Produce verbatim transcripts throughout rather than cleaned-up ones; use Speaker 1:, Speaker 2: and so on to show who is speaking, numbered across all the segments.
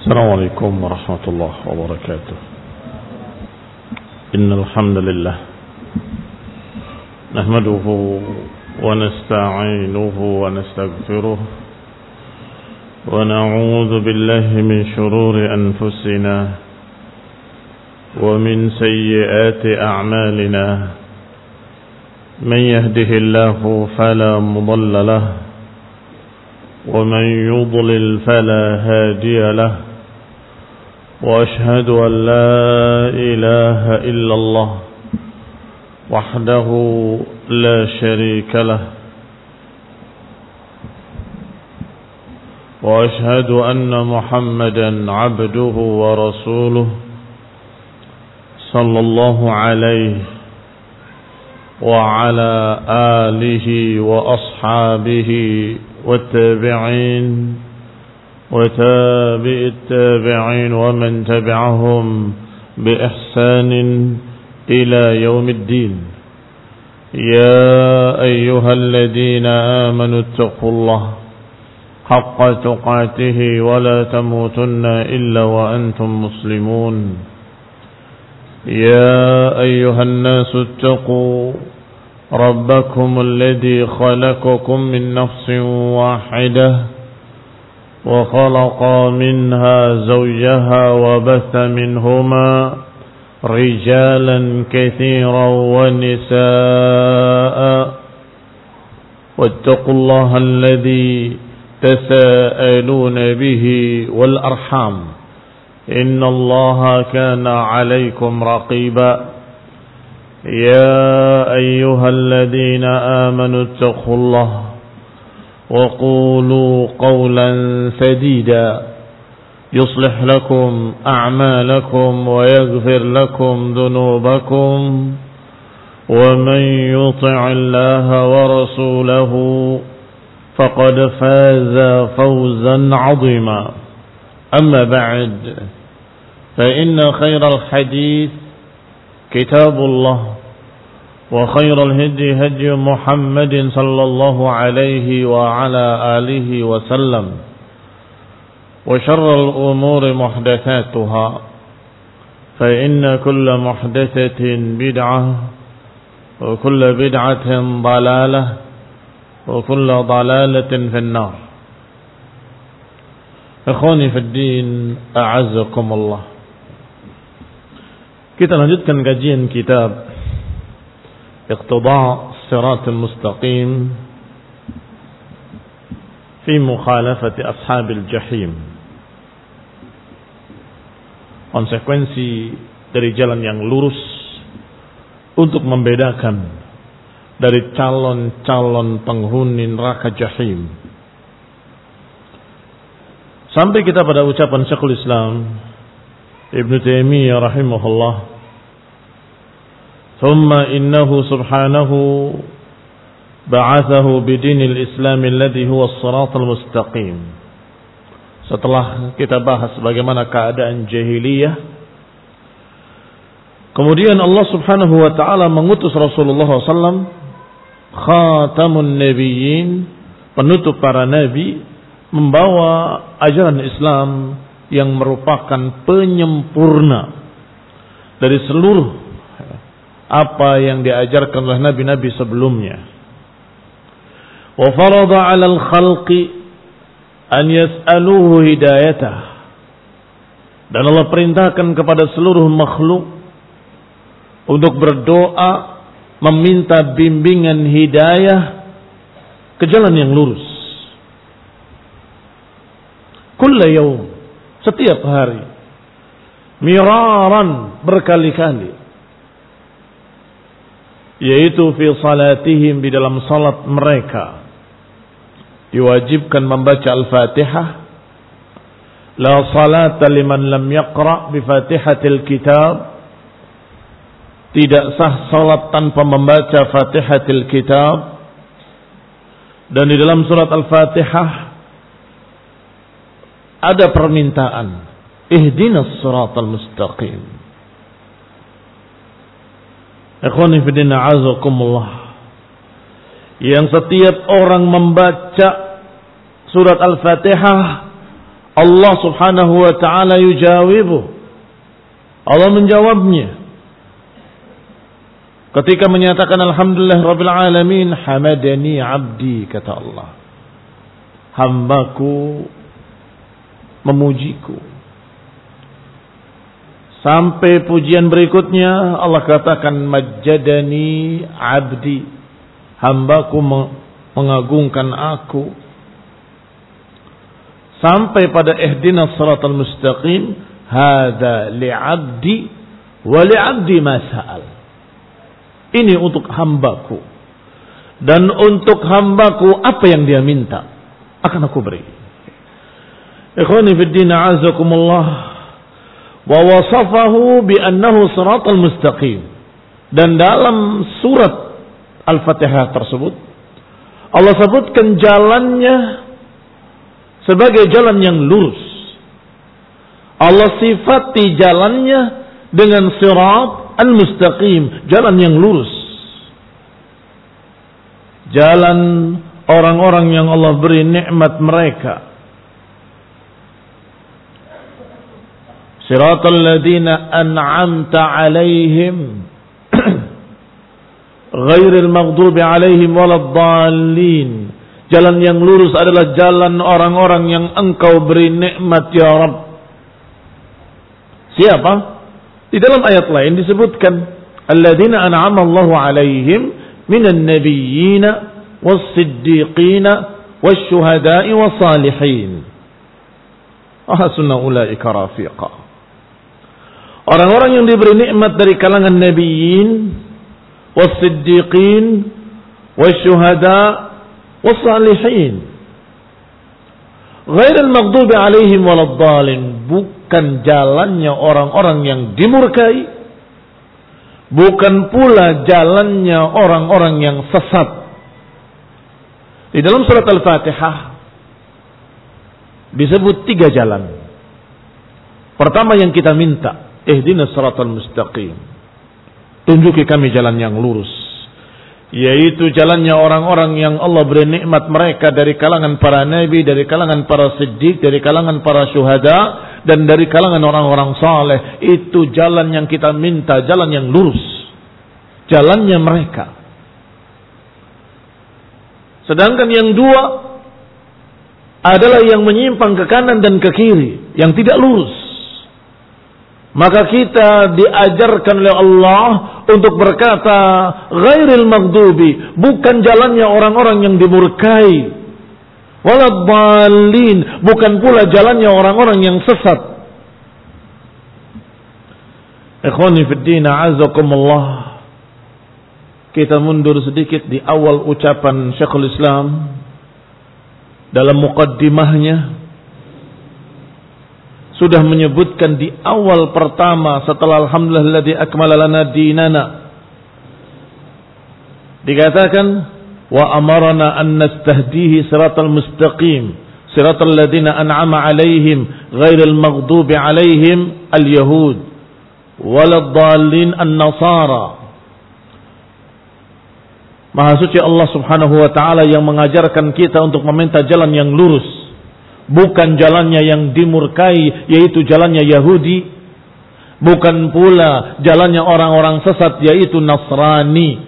Speaker 1: السلام عليكم ورحمة الله وبركاته. إن الحمد لله نحمده ونستعينه ونستغفره ونعوذ بالله من شرور أنفسنا ومن سيئات أعمالنا. من يهده الله فلا مضل له ومن يضلل فلا هادي له، وأشهد أن لا إله إلا الله وحده لا شريك له، وأشهد أن محمدا عبده ورسوله صلى الله عليه وعلى آله وأصحابه والتابعين وتابع التابعين ومن تبعهم بإحسان إلى يوم الدين. يا أيها الذين آمنوا اتقوا الله حق تقاته ولا تموتن إلا وأنتم مسلمون. يا أيها الناس اتقوا ربكم الذي خلقكم من نفس واحدة وخلق منها زوجها وبث منهما رجالا كثيرا ونساء، واتقوا الله الذي تساءلون به والأرحام إن الله كان عليكم رقيبا. يا أيها الذين آمنوا اتقوا الله وقولوا قولا سديدا يصلح لكم أعمالكم ويغفر لكم ذنوبكم، ومن يطع الله ورسوله فقد فاز فوزا عظيما. أما بعد، فإن خير الحديث كتاب الله، وخير الهدي هدي محمد صلى الله عليه وعلى آله وسلم، وشر الأمور محدثاتها، فإن كل محدثة بدعة وكل بدعة ضلالة وكل ضلالة في النار. Ikhwani fi din, a'azzakumullah. Kita lanjutkan kajian kitab Iqtida' Siratal Mustaqim fi mukhalafati ashabil jahim. Konsekuensi dari jalan yang lurus untuk membedakan dari calon-calon penghuni neraka jahim. Sampai kita pada ucapan Syekhul Islam Ibnu Taimiyah rahimahullah, "Thumma innahu subhanahu ba'athahu bidinil Islam alladhi huwa as-siratal mustaqim." Setelah kita bahas bagaimana keadaan jahiliyah, kemudian Allah Subhanahu wa taala mengutus Rasulullah sallallahu alaihi wasallam, khatamun nabiyyin, penutup para nabi, membawa ajaran Islam yang merupakan penyempurna dari seluruh apa yang diajarkan oleh nabi-nabi sebelumnya. Wa farada 'alal khalqi an yas'aluhu hidayatah, dan Allah perintahkan kepada seluruh makhluk untuk berdoa meminta bimbingan hidayah ke jalan yang lurus. Kulla yaum, setiap hari, miraran, berkali-kali, yaitu fi salatihim, di dalam salat mereka diwajibkan membaca Al-Fatihah. La salata liman lam yaqra' bi Fatihatil Kitab, tidak sah salat tanpa membaca Fatihatil Kitab. Dan di dalam surat Al-Fatihah ada permintaan, ihdinas siratal mustaqim. Ikhwani fi din, a'azakumullah. Yang setiap orang membaca surat Al-Fatihah, Allah subhanahu wa ta'ala yujawibu. Allah menjawabnya. Ketika menyatakan alhamdulillah rabbil alamin, hamadani abdi, kata Allah. Hambaku memujiku. Sampai pujian berikutnya Allah katakan majjadani abdi. Hambaku mengagungkan aku. Sampai pada ihdinas siratal mustaqim, hadza li'abdi wa li'abdi ma sa'al. Ini untuk hambaku, dan untuk hambaku apa yang dia minta akan aku beri. Ikhwani fid din, a'azakumullah. Wa wasafahu bi annahu siratal mustaqim. Dan dalam surat Al-Fatihah tersebut Allah sebutkan jalannya sebagai jalan yang lurus. Allah sifati jalannya dengan sirat al-mustaqim, jalan yang lurus. Jalan orang-orang yang Allah beri nikmat mereka. Siratal ladzina an'amta 'alaihim ghairil maghdubi 'alaihim waladdallin. Jalan yang lurus adalah jalan orang-orang yang engkau beri nikmat ya Rabb. Siapa? Di dalam ayat lain disebutkan alladzina an'ama Allahu 'alaihim minan nabiyyin was-siddiqin wasyuhada'i was-salihin. Ahsuna ulaika rafiqa. Orang-orang yang diberi nikmat dari kalangan nabiyyin was-siddiqin wasyuhada' was-salihin. Ghairil maghdubi 'alaihim waladdallin, bukan jalannya orang-orang yang dimurkai, bukan pula jalannya orang-orang yang sesat. Di dalam surat Al-Fatihah disebut tiga jalan. Pertama yang kita minta, ihdinas siratal mustaqim. Tunjuki kami jalan yang lurus. Yaitu jalannya orang-orang yang Allah beri nikmat mereka dari kalangan para nabi, dari kalangan para siddiq, dari kalangan para syuhada, dan dari kalangan orang-orang saleh. Itu jalan yang kita minta, jalan yang lurus. Jalannya mereka. Sedangkan yang dua adalah yang menyimpang ke kanan dan ke kiri, yang tidak lurus. Maka kita diajarkan oleh Allah untuk berkata ghairil maghdubi, bukan jalannya orang-orang yang dimurkai, waladdallin, bukan pula jalannya orang-orang yang sesat. Ikhwani fid din, a'azakumullah. Kita mundur sedikit di awal ucapan Syekhul Islam dalam muqaddimahnya. Sudah menyebutkan di awal pertama setelah alhamdulillahilladzi akmala lana dinana, dikatakan wa amarna an nastahdihi siratal mustaqim siratal ladzina an'ama 'alaihim ghairil maghdubi 'alaihim al-yahud waladdallin an-nasara. Maha suci Allah Subhanahu wa taala yang mengajarkan kita untuk meminta jalan yang lurus, bukan jalannya yang dimurkai, yaitu jalannya Yahudi, bukan pula jalannya orang-orang sesat, yaitu Nasrani.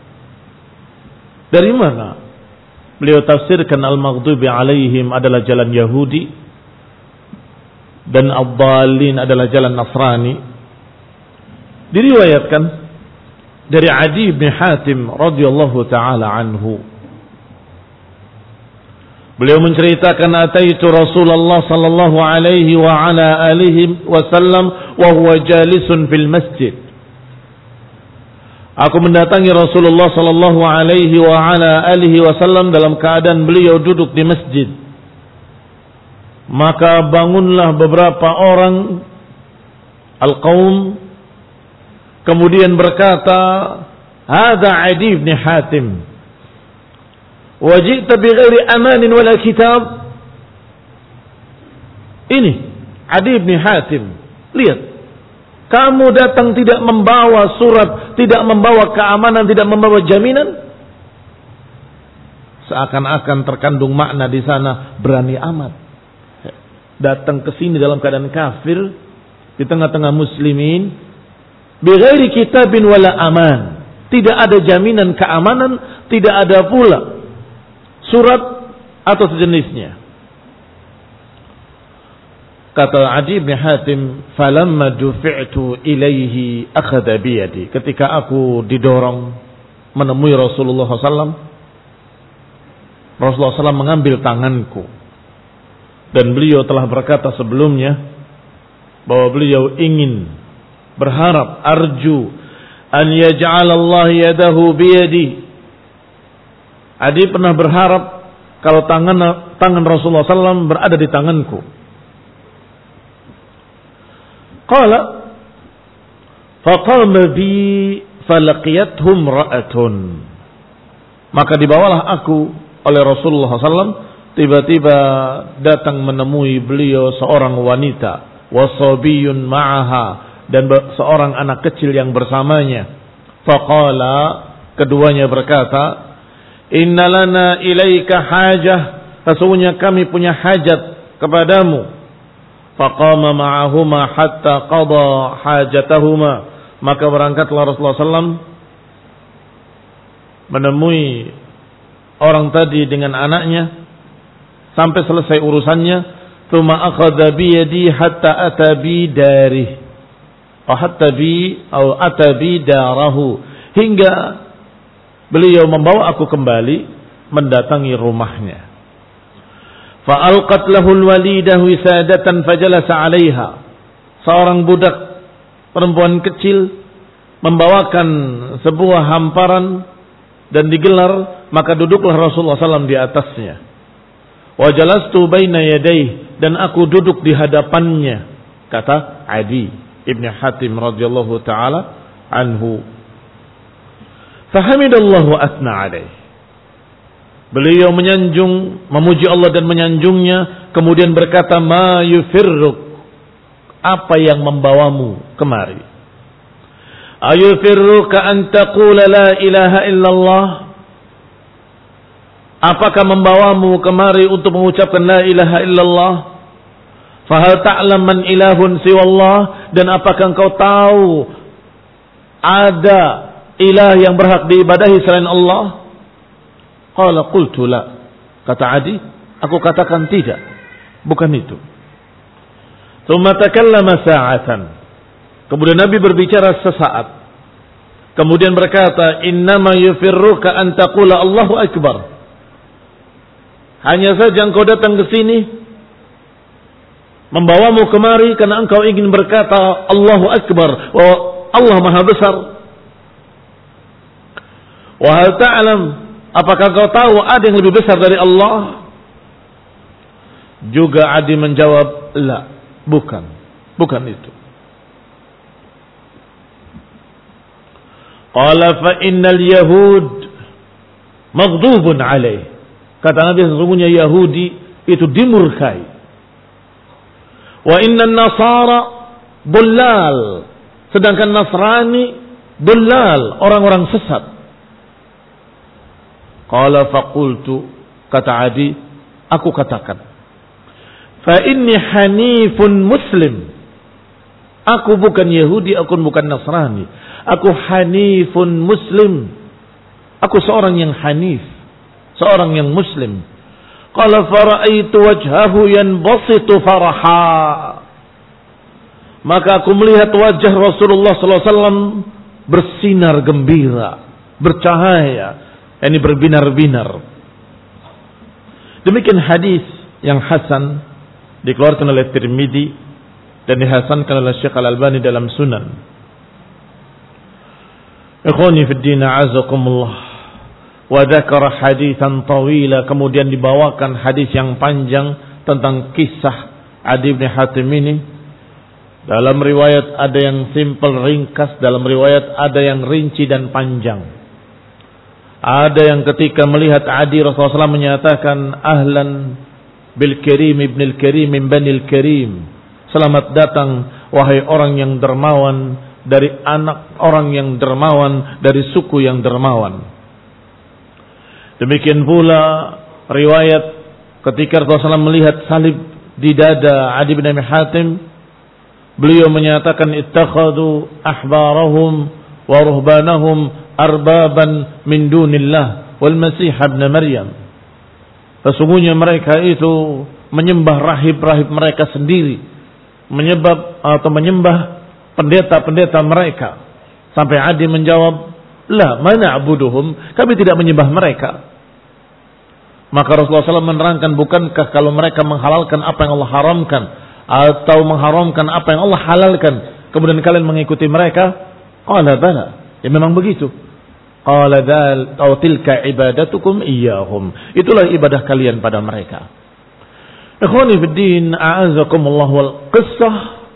Speaker 1: Dari mana beliau tafsirkan al-maghdubi alaihim adalah jalan Yahudi dan ad-dallin adalah jalan Nasrani? Diriwayatkan dari Adi bin Hatim radhiyallahu taala anhu, beliau menceritakan ataitu Rasulullah sallallahu alaihi wa ala alihi wasallam wa huwa jalisun fil masjid. Aku mendatangi Rasulullah sallallahu alaihi wa ala alihi wasallam dalam keadaan beliau duduk di masjid. Maka bangunlah beberapa orang al-qaum, kemudian berkata, "Hadza Adi bin Hatim. Wajita bighairi amanin wala kitab." Ini Adi bin Hatim. Lihat, kamu datang tidak membawa surat, tidak membawa keamanan, tidak membawa jaminan. Seakan-akan terkandung makna di sana, berani amat. datang ke sini dalam keadaan kafir di tengah-tengah muslimin, bighairi kitabin wala aman. Tidak ada jaminan keamanan, tidak ada pula surat atau sejenisnya. Kata Adi bin Hatim, falamma dufi'tu ilaihi akhadha biyadi. Ketika aku didorong menemui Rasulullah sallallahu alaihi wasallam, Rasulullah sallallahu alaihi wasallam mengambil tanganku. Dan beliau telah berkata sebelumnya bahwa beliau ingin, berharap, arju an yaj'al Allah yadahu biyadi. Adi pernah berharap kalau tangan tangan Rasulullah sallallahu alaihi wasallam berada di tanganku. Qala faqama bi falaqiyathum ra'atun. Maka dibawalah aku oleh Rasulullah sallallahu alaihi wasallam, tiba-tiba datang menemui beliau seorang wanita, wasabiyun ma'aha, dan seorang anak kecil yang bersamanya. Faqala, keduanya berkata, inna lana ilaika hajah, sesungguhnya kami punya hajat kepadamu. Faqama ma'ahuma hatta qada hajatahuma. Maka berangkatlah Rasulullah sallallahu alaihi wasallam menemui orang tadi dengan anaknya sampai selesai urusannya. Tsumma akhadha bi yadi hatta ata bi darih. Atau hatta bi atau ata bi darahu, hingga beliau membawa aku kembali mendatangi rumahnya. Fa alqat lahu alwalidah wisadatan fajalasa 'alaiha. Seorang budak perempuan kecil membawakan sebuah hamparan dan digelar, maka duduklah Rasulullah sallallahu alaihi wasallam di atasnya. Wa jalastu baina yadayhi, dan aku duduk di hadapannya, kata Adi ibn Hatim radhiyallahu taala anhu. Fahamidallahu asna alaihi. Beliau menyanjung, memuji Allah dan menyanjungnya, kemudian berkata, ma yufirruk, apa yang membawamu kemari? Ayufirruka an taqula la ilaha illallah. Apakah membawamu kemari untuk mengucapkan la ilaha illallah? Fahal ta'lam man ilahun siwallah, dan apakah engkau tahu ada ilah yang berhak diibadahi selain Allah? Qala qultu la. Kata Adi, aku katakan tidak, bukan itu. Tsumma takallama sa'atan. Kemudian Nabi berbicara sesaat. Kemudian berkata, innama yufirruka an taqula Allahu akbar. Hanya saja engkau datang ke sini, membawamu kemari karena engkau ingin berkata Allahu akbar, wa Allah maha besar. Wa hal ta'lam, apakah kau tahu ada yang lebih besar dari Allah? Juga Adi menjawab, la, bukan, bukan itu. Qala fa innal yahud maghdubun alaih. Kata Nabi, sesungguhnya Yahudi itu dimurkai. Wa innan nasara bullal, sedangkan Nasrani bullal, orang-orang sesat. Qala faqultu, kata Adi, aku katakan, fa inni hanifun muslim. Aku bukan Yahudi, aku bukan Nasrani. Aku hanifun muslim. Aku seorang yang hanif, seorang yang muslim. Qala fara'aitu wajhahu yanbasitu faraha. Maka aku melihat wajah Rasulullah sallallahu alaihi wasallam bersinar gembira, bercahaya, ini berbinar-binar. Demikian hadis yang hasan dikeluarkan oleh Tirmidzi dan dihasankan oleh Syekh Al-Albani dalam Sunan. Ikhwani fid din, a'azakumullah. Wa dzakara haditsan tawila, kemudian dibawakan hadis yang panjang tentang kisah Adi bin Hatim ini. Dalam riwayat ada yang simpel ringkas, dalam riwayat ada yang rinci dan panjang. Ada yang ketika melihat Adi, Rasulullah sallallahu alaihi wasallam menyatakan, ahlan bil karim ibn al karim min bani al karim. Selamat datang wahai orang yang dermawan dari anak orang yang dermawan, dari suku yang dermawan. Demikian pula riwayat ketika Rasulullah sallallahu alaihi wasallam melihat salib di dada Adi bin Abi Hatim. Beliau menyatakan ittakhadhu ahbarahum wa ruhbanahum arbaban min dunillah wal masih ibn Maryam. Sesungguhnya mereka itu menyembah rahib-rahib mereka sendiri, menyebab atau menyembah pendeta-pendeta mereka. Sampai Adi menjawab, la mana abuduhum, kami tidak menyembah mereka. Maka Rasulullah shallallahu alaihi wasallam menerangkan, bukankah kalau mereka menghalalkan apa yang Allah haramkan atau mengharamkan apa yang Allah halalkan, kemudian kalian mengikuti mereka? Qala bala, ya memang begitu. Qala dal aw tilka ibadatukum iyyahum, itulah ibadah kalian pada mereka. Ikhwani fid din, a'azakumullah, wal qissah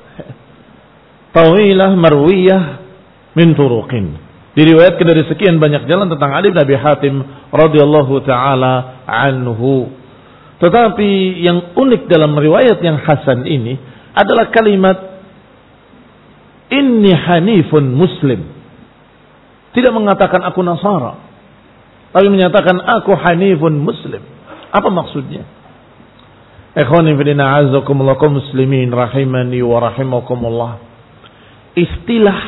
Speaker 1: tawilah marwiyah min turuqin. Diriwayatkan dari sekian banyak jalan tentang Ali bin Abi Hatim radhiyallahu taala anhu. Tetapi yang unik dalam riwayat yang hasan ini adalah kalimat inni hanifun muslim. Tidak mengatakan aku Nasara, tapi menyatakan aku hanifun muslim. Apa maksudnya? Ikhwani fillah, a'azzakumullah kaum muslimin rahimani wa rahimakumullah. Istilah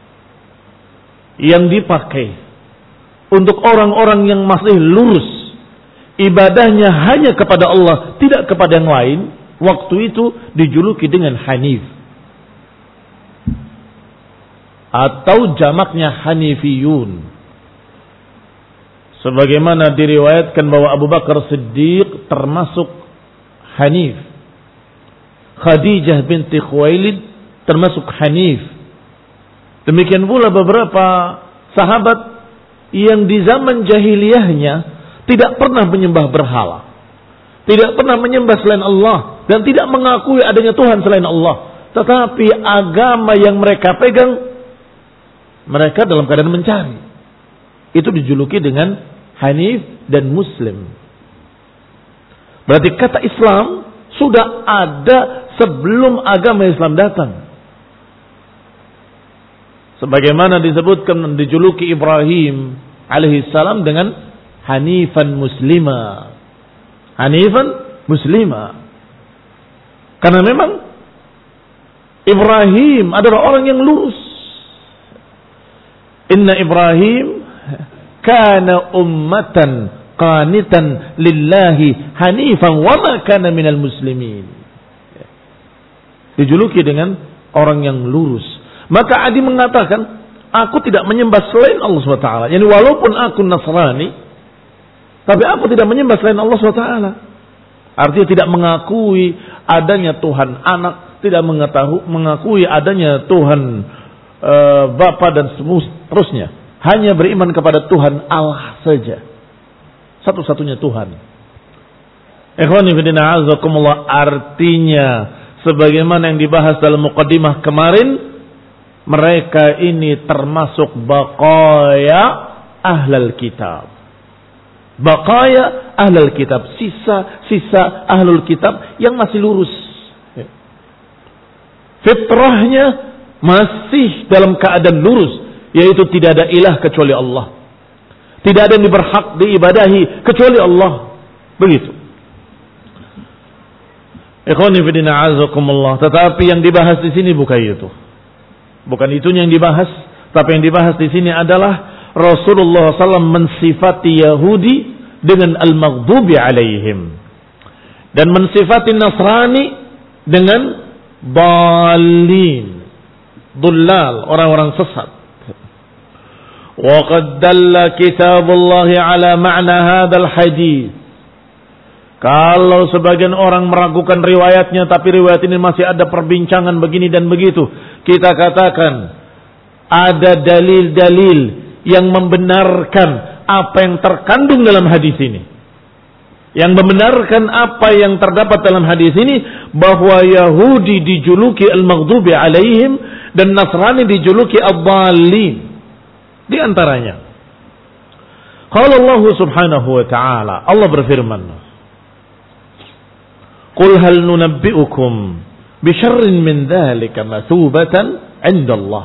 Speaker 1: yang dipakai untuk orang-orang yang masih lurus ibadahnya hanya kepada Allah, tidak kepada yang lain, waktu itu dijuluki dengan Hanif, atau jamaknya Hanifiyun. Sebagaimana diriwayatkan bahwa Abu Bakar Siddiq termasuk Hanif, Khadijah binti Khuwailid termasuk Hanif. Demikian pula beberapa sahabat yang di zaman jahiliyahnya tidak pernah menyembah berhala, tidak pernah menyembah selain Allah, dan tidak mengakui adanya Tuhan selain Allah. Tetapi agama yang mereka pegang, mereka dalam keadaan mencari. Itu dijuluki dengan Hanif dan Muslim. Berarti kata Islam sudah ada sebelum agama Islam datang. Sebagaimana disebutkan, dijuluki Ibrahim alaihissalam dengan Hanifan muslima. Hanifan muslima. Karena memang Ibrahim adalah orang yang lurus. Inna Ibrahim kana ummatan qanitan lillahi hanifan wa ma kana minal muslimin. Dijuluki dengan orang yang lurus. Maka Adi mengatakan, aku tidak menyembah selain Allah subhanahu wa taala. Yani walaupun aku Nasrani, tapi aku tidak menyembah selain Allah subhanahu wa taala. Artinya tidak mengakui adanya Tuhan anak, tidak mengetahui, mengakui adanya Tuhan e, Bapa dan seterusnya. Hanya beriman kepada Tuhan Allah saja. Satu-satunya Tuhan. Ikhwani fillah, a'azakumullah, artinya sebagaimana yang dibahas dalam muqaddimah kemarin, mereka ini termasuk baqaya ahlul kitab. Baqaya ahlul kitab, sisa-sisa ahlul kitab yang masih lurus. Fitrahnya masih dalam keadaan lurus, yaitu tidak ada ilah kecuali Allah. Tidak ada yang berhak diibadahi kecuali Allah. Begitu. Ikhwani fi din, a'azakumullah. Tetapi yang dibahas di sini bukan itu. Bukan itu yang dibahas, tapi yang dibahas di sini adalah Rasulullah sallallahu alaihi wasallam mensifati Yahudi dengan al-maghdubi alaihim, dan mensifati Nasrani dengan dhalin, dhullal, orang-orang sesat. Wa qad dalla kitabullah ala ma'na hadzal hadits. Kalau sebagian orang meragukan riwayatnya, tapi riwayat ini masih ada perbincangan begini dan begitu, kita katakan ada dalil-dalil yang membenarkan apa yang terkandung dalam hadis ini. Yang membenarkan apa yang terdapat dalam hadis ini, bahwa Yahudi dijuluki al-maghdubi alaihim dan Nasrani dijuluki ad-dhalin. Di antaranya, qala Allah subhanahu wa ta'ala, Allah berfirman, qul hal nunabbi'ukum bi syarrin min dzalika mathubatan 'inda Allah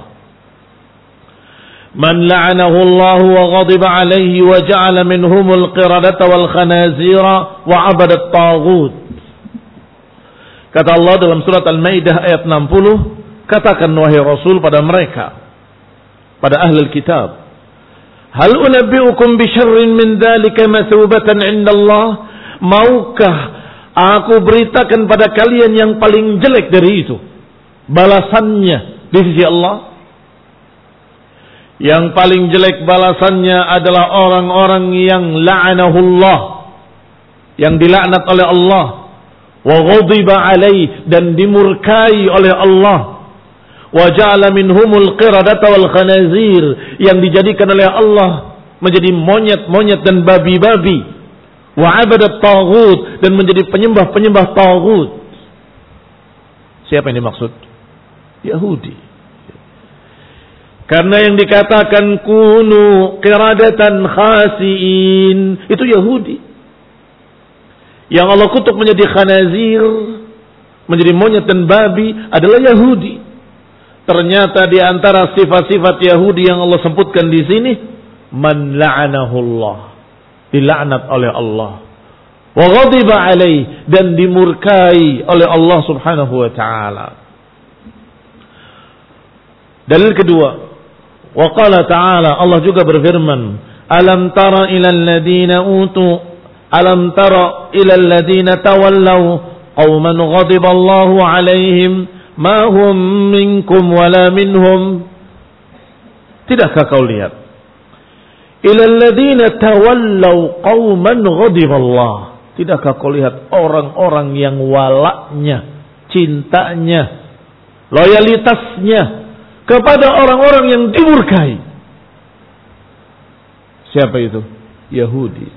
Speaker 1: man la'anahu Allah wa ghadiba 'alayhi wa ja'ala minhumul qiradata wal khanazira wa 'abada at-taghut. Kata Allah dalam surat Al-Maidah ayat enam puluh, katakan wahai Rasul pada mereka, pada ahli kitab, hal unabbi'ukum bi syarrin min dzalika mathubatan 'inda Allah? Maukah aku beritakan pada kalian yang paling jelek dari itu, balasannya di sisi Allah? Yang paling jelek balasannya adalah orang-orang yang la'anahullah, yang dilaknat oleh Allah, wa ghadiba alaih, dan dimurkai oleh Allah, wa ja'ala minhumul qiradata wal khanazir, yang dijadikan oleh Allah menjadi monyet-monyet dan babi-babi, wa abadat taghut, dan menjadi penyembah-penyembah taghut. Siapa yang dimaksud? Yahudi. Karena yang dikatakan kunu qiradatan khasiin, itu Yahudi. Yang Allah kutuk menjadi khanazir, menjadi monyet dan babi, adalah Yahudi. Ternyata di antara sifat-sifat Yahudi yang Allah sebutkan di sini, man la'anahullah, dilaknat oleh Allah, wa ghadiba alaih, dan dimurkai oleh Allah Subhanahu wa taala. Dalil kedua, wa qala ta'ala, Allah juga berfirman, alam tara ilal ladina utu Alam tara ila alladhina tawallaw qauman ghadiba Allahu alaihim ma hum minkum wala minhum. Tidakkah kau lihat? Ila alladhina tawallaw qauman ghadiba Allah. Tidakkah kau lihat orang-orang yang walaknya, cintanya, loyalitasnya kepada orang-orang yang dimurkai? Siapa itu? Yahudi.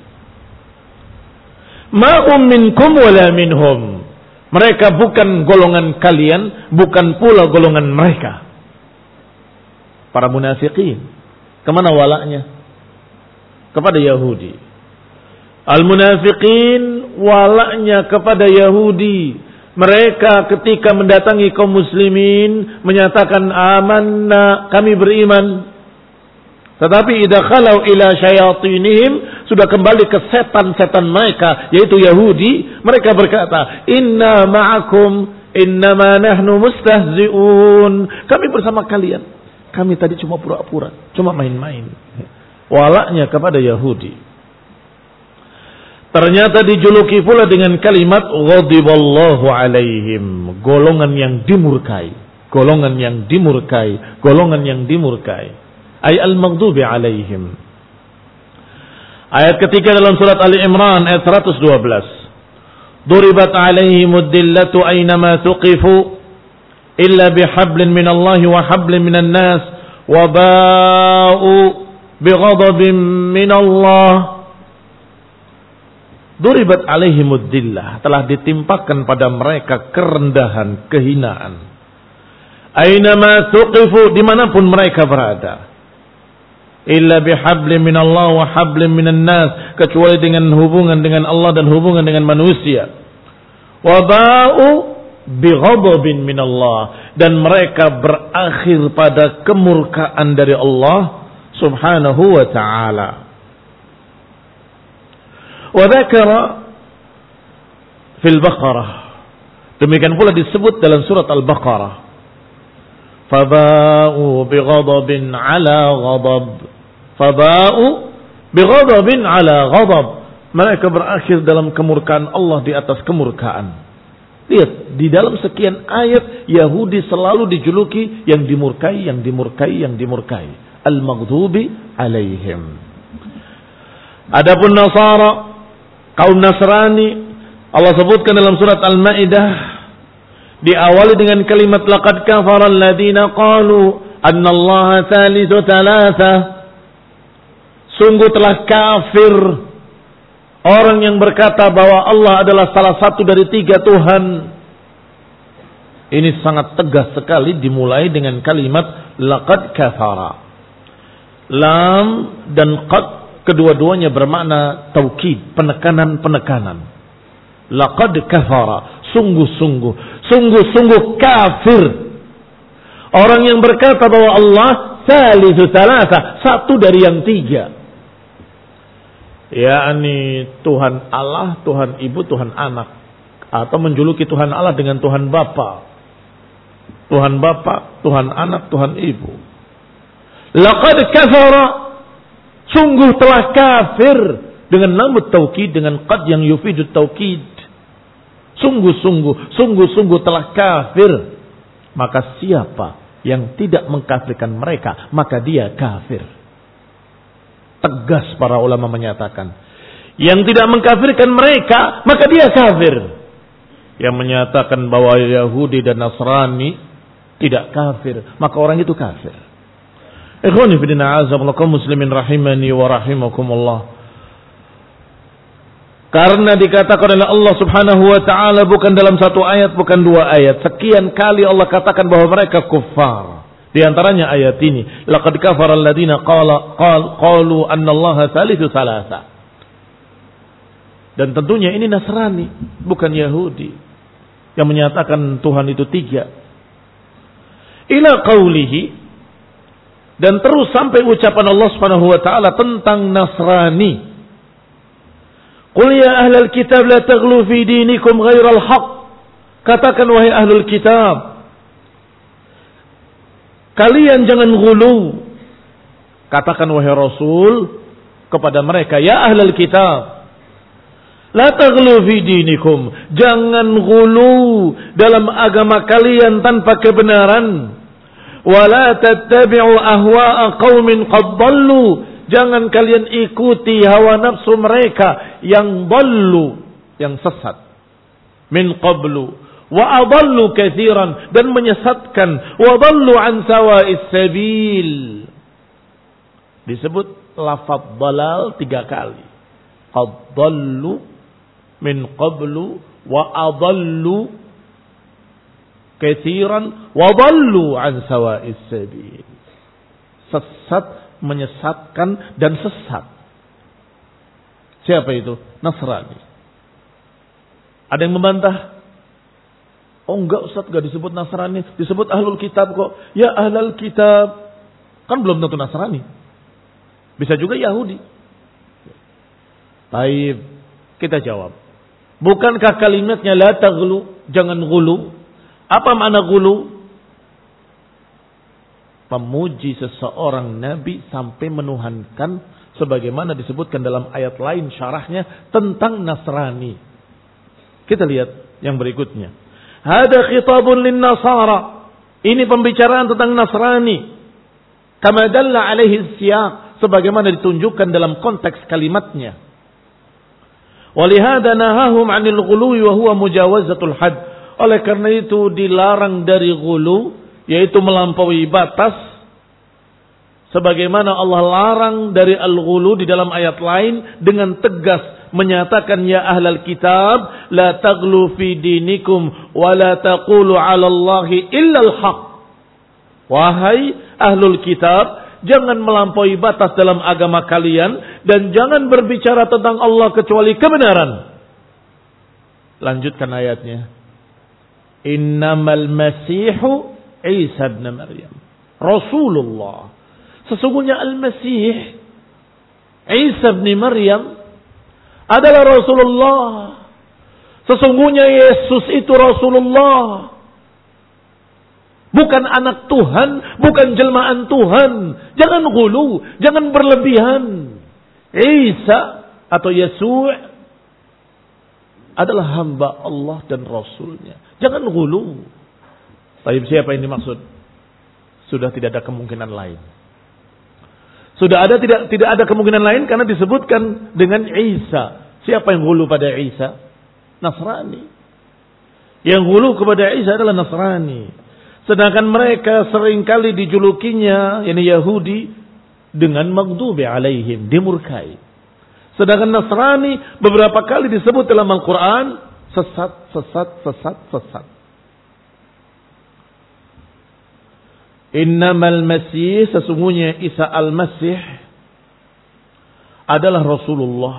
Speaker 1: Ma'um minkum wala minhum. Mereka bukan golongan kalian, bukan pula golongan mereka. Para munafikin. Kemana walaknya? Kepada Yahudi. Al-munafikin walaknya kepada Yahudi. Mereka ketika mendatangi kaum muslimin menyatakan amanna, kami beriman. Tetapi idza khalau ila syayatinihim, sudah kembali ke setan-setan mereka, yaitu Yahudi, mereka berkata, inna ma'akum innama nahnu mustahzi'un. Kami bersama kalian. Kami tadi cuma pura-pura, cuma main-main. Walaknya kepada Yahudi. Ternyata dijuluki pula dengan kalimat ghadiballahu alaihim, golongan yang dimurkai, golongan yang dimurkai, golongan yang dimurkai. Ay al-maghdubi alaihim. Ayat ketiga dalam surat Ali Imran ayat seratus dua belas. Duribat alaihimud dillatu aynama thuqifu illa bihablin minallahi wa hablin minan nas wa ba'u bighadabin minallah. Duribat alaihimud dillah, telah ditimpakan pada mereka kerendahan, kehinaan. Aynama thuqifu, dimanapun mereka berada. Illa bihablin minallah wa hablin minan nas, kecuali dengan hubungan dengan Allah dan hubungan dengan manusia. Wa ba'u bighadabin minallah, dan mereka berakhir pada kemurkaan dari Allah Subhanahu wa ta'ala. Wa dzakara fil Baqarah, demikian pula disebut dalam surat Al-Baqarah, faba'u bighadabin ala ghadab. Faba'u bighadabin ala ghadab. Mereka berakhir dalam kemurkaan Allah di atas kemurkaan. Lihat, di dalam sekian ayat Yahudi selalu dijuluki yang dimurkai, yang dimurkai, yang dimurkai. Al-maghdubi alaihim. Adapun Nasara, kaum Nasrani, Allah sebutkan dalam surat Al-Maidah, diawali dengan kalimat laqad kafara alladziina qalu anna Allaha thalithu thalatha. Sungguh telah kafir orang yang berkata bahwa Allah adalah salah satu dari tiga Tuhan. Ini sangat tegas sekali dimulai dengan kalimat laqad kafara. Lam dan qad kedua-duanya bermakna taukid, penekanan-penekanan. Laqad kafara, sungguh-sungguh, sungguh-sungguh kafir orang yang berkata bahwa Allah salisu salasa, satu dari yang tiga. yakni Tuhan Allah, Tuhan Ibu, Tuhan Anak. atau menjuluki Tuhan Allah dengan Tuhan Bapa. Tuhan Bapa, Tuhan Anak, Tuhan Ibu. Laqad kafara, sungguh telah kafir, dengan lam taukid, dengan qad yang yufidut taukid. Sungguh-sungguh, sungguh-sungguh telah kafir. Maka siapa yang tidak mengkafirkan mereka, maka dia kafir. Tegas para ulama menyatakan, yang tidak mengkafirkan mereka, maka dia kafir. Yang menyatakan bahwa Yahudi dan Nasrani tidak kafir, maka orang itu kafir. Ikhwani fi din, a'azzakumullah muslimin rahimani wa rahimakumullah. Karena dikatakan oleh Allah Subhanahu wa taala bukan dalam satu ayat, bukan dua ayat, sekian kali Allah katakan bahwa mereka kufar. Di antaranya ayat ini, laqad kafara alladziina qala qal qalu anna Allaha tsalitsu tsalatsa. Dan tentunya ini Nasrani, bukan Yahudi, yang menyatakan Tuhan itu tiga. Ila qaulihi, dan terus sampai ucapan Allah Subhanahu wa taala tentang Nasrani. Qul ya ahlal kitab la taghlu fi dinikum ghairal haqq. Katakan wahai ahlul kitab, kalian jangan ghulu. Katakan wahai Rasul kepada mereka, ya ahlul kitab, la taghlu fi dinikum, jangan ghulu dalam agama kalian tanpa kebenaran. Wa la tattabi'u ahwa'a qaumin qad dhallu, jangan kalian ikuti hawa nafsu mereka yang dhallu, yang sesat. Min qablu wa adallu katsiran, dan menyesatkan. Wa dhallu an sawa'is sabil. Disebut lafaz dalal tiga kali. Qad dhallu, min qablu, wa adallu katsiran, wa dhallu an sawa'is sabil. Sesat, menyesatkan, dan sesat. Siapa itu? Nasrani. Ada yang membantah? Oh enggak Ustaz, enggak disebut Nasrani, disebut ahlul kitab kok. Ya ahlul kitab, kan belum tentu Nasrani, bisa juga Yahudi. Baik, kita jawab, bukankah kalimatnya la taghlu, jangan ghulu? Apa makna ghulu? Memuji seseorang nabi sampai menuhankan, sebagaimana disebutkan dalam ayat lain syarahnya tentang Nasrani. Kita lihat yang berikutnya. Hada khitabun lin nasara. Ini pembicaraan tentang Nasrani. Kama dalla alaihi siyaq, sebagaimana ditunjukkan dalam konteks kalimatnya. Walihada nahahum 'anil ghuluwi wa huwa mujawazatul had. Oleh karena itu dilarang dari ghulu, yaitu melampaui batas, sebagaimana Allah larang dari al-ghulu di dalam ayat lain dengan tegas menyatakan, ya ahlal kitab la taghlu fi dinikum wa la taqulu 'ala Allahi illa al-haq. Wahai ahlul kitab, jangan melampaui batas dalam agama kalian dan jangan berbicara tentang Allah kecuali kebenaran. Lanjutkan ayatnya. Innamal masihu Isa ibn Maryam Rasulullah. Sesungguhnya Al-Masih Isa ibn Maryam adalah Rasulullah. Sesungguhnya Yesus itu Rasulullah, bukan anak Tuhan, bukan jelmaan Tuhan. Jangan ghulu, jangan berlebihan. Isa atau Yesus adalah hamba Allah dan Rasulnya. Jangan ghulu. Tapi siapa yang dimaksud? Sudah tidak ada kemungkinan lain. Sudah ada tidak tidak ada kemungkinan lain karena disebutkan dengan Isa. Siapa yang ghulu pada Isa? Nasrani. Yang ghulu kepada Isa adalah Nasrani. Sedangkan mereka seringkali dijulukinya, yakni Yahudi, dengan maghdubi alaihim, dimurkai. Sedangkan Nasrani beberapa kali disebut dalam Al-Quran sesat, sesat, sesat, sesat. Innamal Masih, sesungguhnya Isa Al-Masih adalah Rasulullah.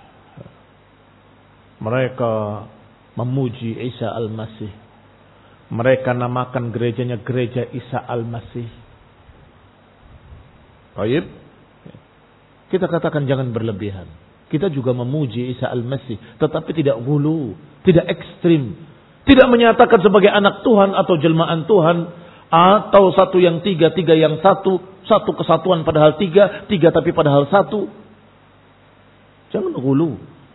Speaker 1: Mereka memuji Isa Al-Masih. Mereka namakan gerejanya gereja Isa Al-Masih. Baik. Kita katakan jangan berlebihan. Kita juga memuji Isa Al-Masih, tetapi tidak gulu, tidak ekstrim. Tidak menyatakan sebagai anak Tuhan atau jelmaan Tuhan, atau satu yang tiga, tiga yang satu, satu kesatuan padahal tiga, tiga tapi padahal satu. Jangan gulu.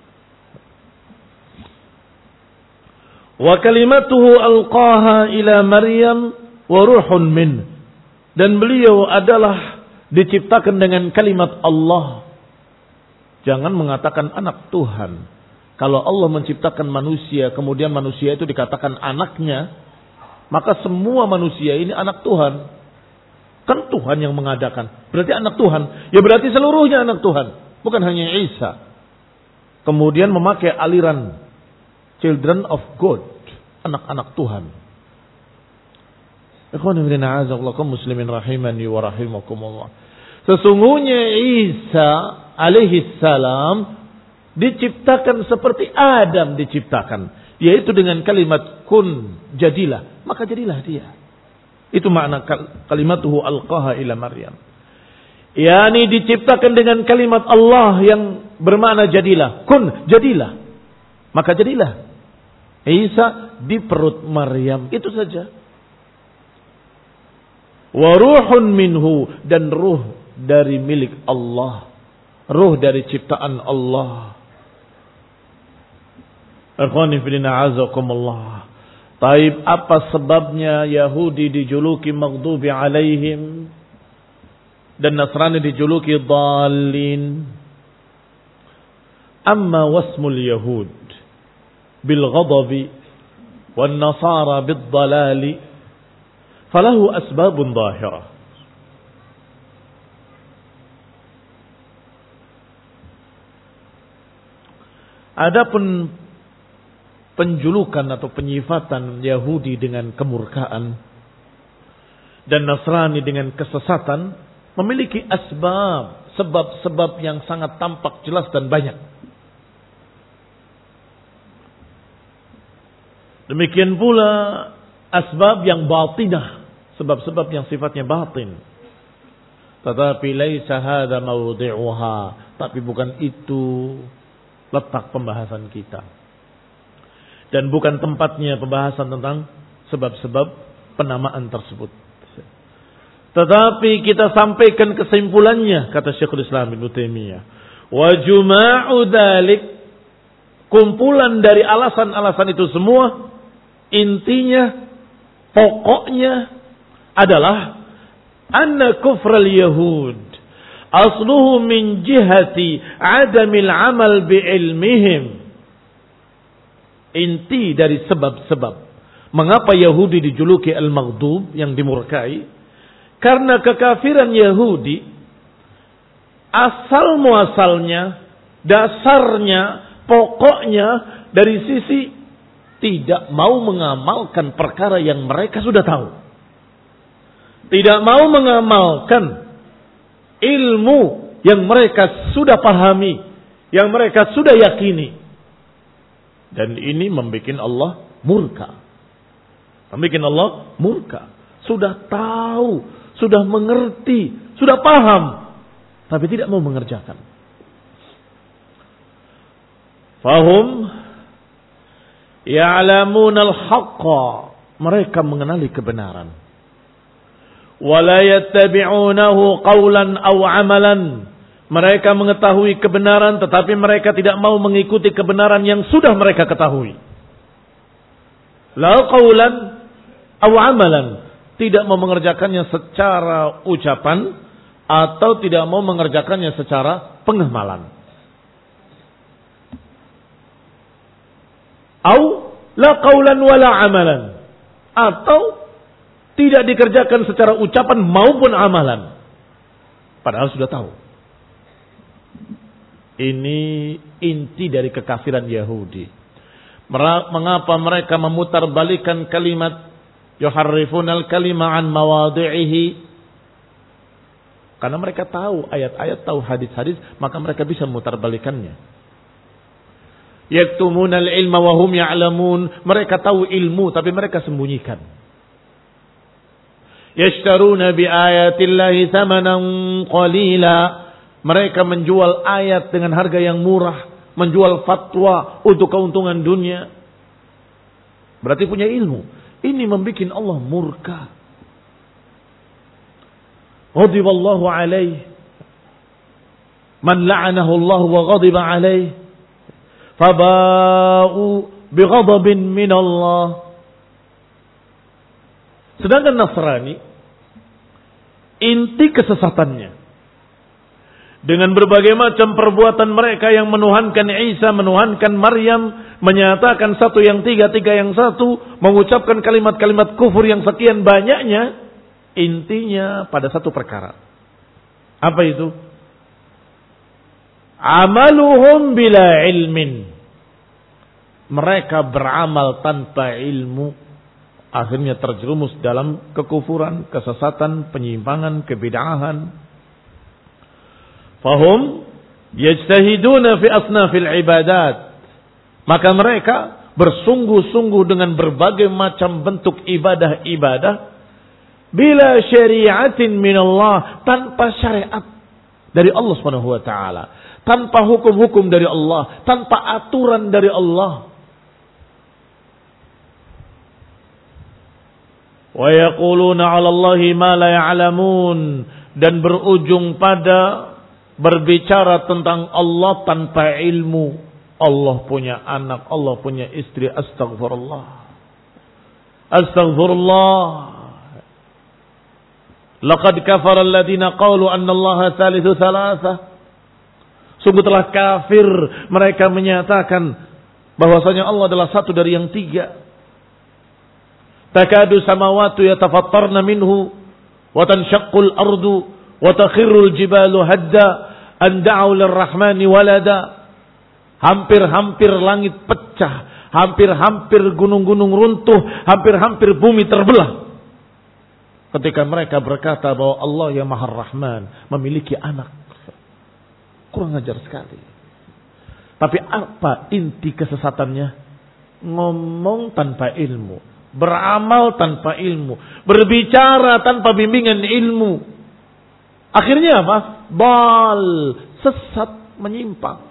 Speaker 1: Wa kalimatuhu alqaha ila Maryam wa ruhun min. Dan beliau adalah diciptakan dengan kalimat Allah. Jangan mengatakan anak Tuhan. Kalau Allah menciptakan manusia, kemudian manusia itu dikatakan anaknya, maka semua manusia ini anak Tuhan. Kan Tuhan yang mengadakan. Berarti anak Tuhan. Ya berarti seluruhnya anak Tuhan. Bukan hanya Isa. Kemudian memakai aliran children of God. Anak-anak Tuhan. Ikhwanifidina'azakullakum muslimin rahimani wa rahimakumullah. Sesungguhnya Isa alaihi salam diciptakan seperti Adam diciptakan, yaitu dengan kalimat kun, jadilah, maka jadilah dia. Itu makna kalimatuhu alqaha ila Maryam. Yani diciptakan dengan kalimat Allah yang bermakna jadilah, kun, jadilah, maka jadilah. Isa di perut Maryam, itu saja. Wa ruhun minhu, dan ruh dari milik Allah, ruh dari ciptaan Allah. Akhwani fillah azakumullah. Taib, apa sebabnya Yahudi dijuluki maghdubi alaihim dan Nasrani dijuluki dhalin? Amma wasmul Yahud bil ghadabi wan Nasara bid dhalali falahu asbabun zahirah. Adapun penjulukan atau penyifatan Yahudi dengan kemurkaan dan Nasrani dengan kesesatan memiliki asbab, sebab-sebab yang sangat tampak, jelas dan banyak. Demikian pula asbab yang batinah, sebab-sebab yang sifatnya batin. Tetapi laisa hadza mawdi'uha, tapi bukan itu letak pembahasan kita. Dan bukan tempatnya pembahasan tentang sebab-sebab penamaan tersebut. Tetapi kita sampaikan kesimpulannya, kata Syekhul Islam Ibnu Taimiyah. Wa juma'u dzalik, kumpulan dari alasan-alasan itu semua, intinya, pokoknya adalah anna kufral yahud asluhu min jihati adamil amal bi ilmihim. Inti dari sebab-sebab mengapa Yahudi dijuluki al-maghdub, yang dimurkai, karena kekafiran Yahudi asal muasalnya, dasarnya, pokoknya dari sisi tidak mau mengamalkan perkara yang mereka sudah tahu. Tidak mau mengamalkan ilmu yang mereka sudah pahami, yang mereka sudah yakini. Dan ini membuat Allah murka. Membuat Allah murka. Sudah tahu, sudah mengerti, sudah paham, tapi tidak mau mengerjakan. Fahum ya'lamun al-haqqa, mereka mengenali kebenaran. Wala yattabi'unahu qawlan aw amalan, mereka mengetahui kebenaran tetapi mereka tidak mau mengikuti kebenaran yang sudah mereka ketahui. La qawlan aw amalan, tidak mau mengerjakannya secara ucapan atau tidak mau mengerjakannya secara penghamalan. Au la qawlan wala amalan, atau tidak dikerjakan secara ucapan maupun amalan, padahal sudah tahu. Ini inti dari kekafiran Yahudi. Mengapa mereka memutarbalikan kalimat yuharrifunal kalima an mawadhi'ihi? Karena mereka tahu ayat-ayat, tahu hadis-hadis, maka mereka bisa memutarbalikannya. Yaktumunal ilma wa hum ya'lamun, mereka tahu ilmu tapi mereka sembunyikan. Yashtaruna bi ayatillahi thamanan qalila, Mereka menjual ayat dengan harga yang murah, menjual fatwa untuk keuntungan dunia. Berarti punya ilmu. Ini membuat Allah murka. Ghadiballahu alaih. Man la'anahu Allah wa ghadiba alaih. Faba'u bighadabin min Allah. Sedangkan Nasrani, inti kesesatannya, dengan berbagai macam perbuatan mereka yang menuhankan Isa, menuhankan Maryam, menyatakan satu yang tiga, tiga yang satu, mengucapkan kalimat-kalimat kufur yang sekian banyaknya, intinya pada satu perkara. Apa itu? Amaluhum bila ilmin. Mereka beramal tanpa ilmu, akhirnya terjerumus dalam kekufuran, kesesatan, penyimpangan, kebid'ahan. Fahum yajtahiduna fi asnafil ibadat. Maka mereka bersungguh-sungguh dengan berbagai macam bentuk ibadah-ibadah bila syariatin minallah, tanpa syariat dari Allah Subhanahu wa taala, tanpa hukum-hukum dari Allah, tanpa aturan dari Allah. Wa yaquluna 'ala Allahi ma la ya'lamun, dan berujung pada berbicara tentang Allah tanpa ilmu. Allah punya anak, Allah punya istri. Astaghfirullah. Astaghfirullah. Laqad kafara alladhina qalu anna Allaha thalithu thalatha. Sungguh telah kafir mereka menyatakan bahwasanya Allah adalah satu dari yang tiga. Takadu samawati yatafattarna minhu wa tanshaqqul ardu wa takhirrul jibalu hadda an da'u lirrahmani walada. Hampir-hampir langit pecah, hampir-hampir gunung-gunung runtuh, hampir-hampir bumi terbelah ketika mereka berkata bahwa Allah yang Maha Rahman memiliki anak. Kurang ajar sekali. Tapi apa inti kesesatannya? Ngomong tanpa ilmu, beramal tanpa ilmu, berbicara tanpa bimbingan ilmu. Akhirnya apa? Bal, sesat, menyimpang.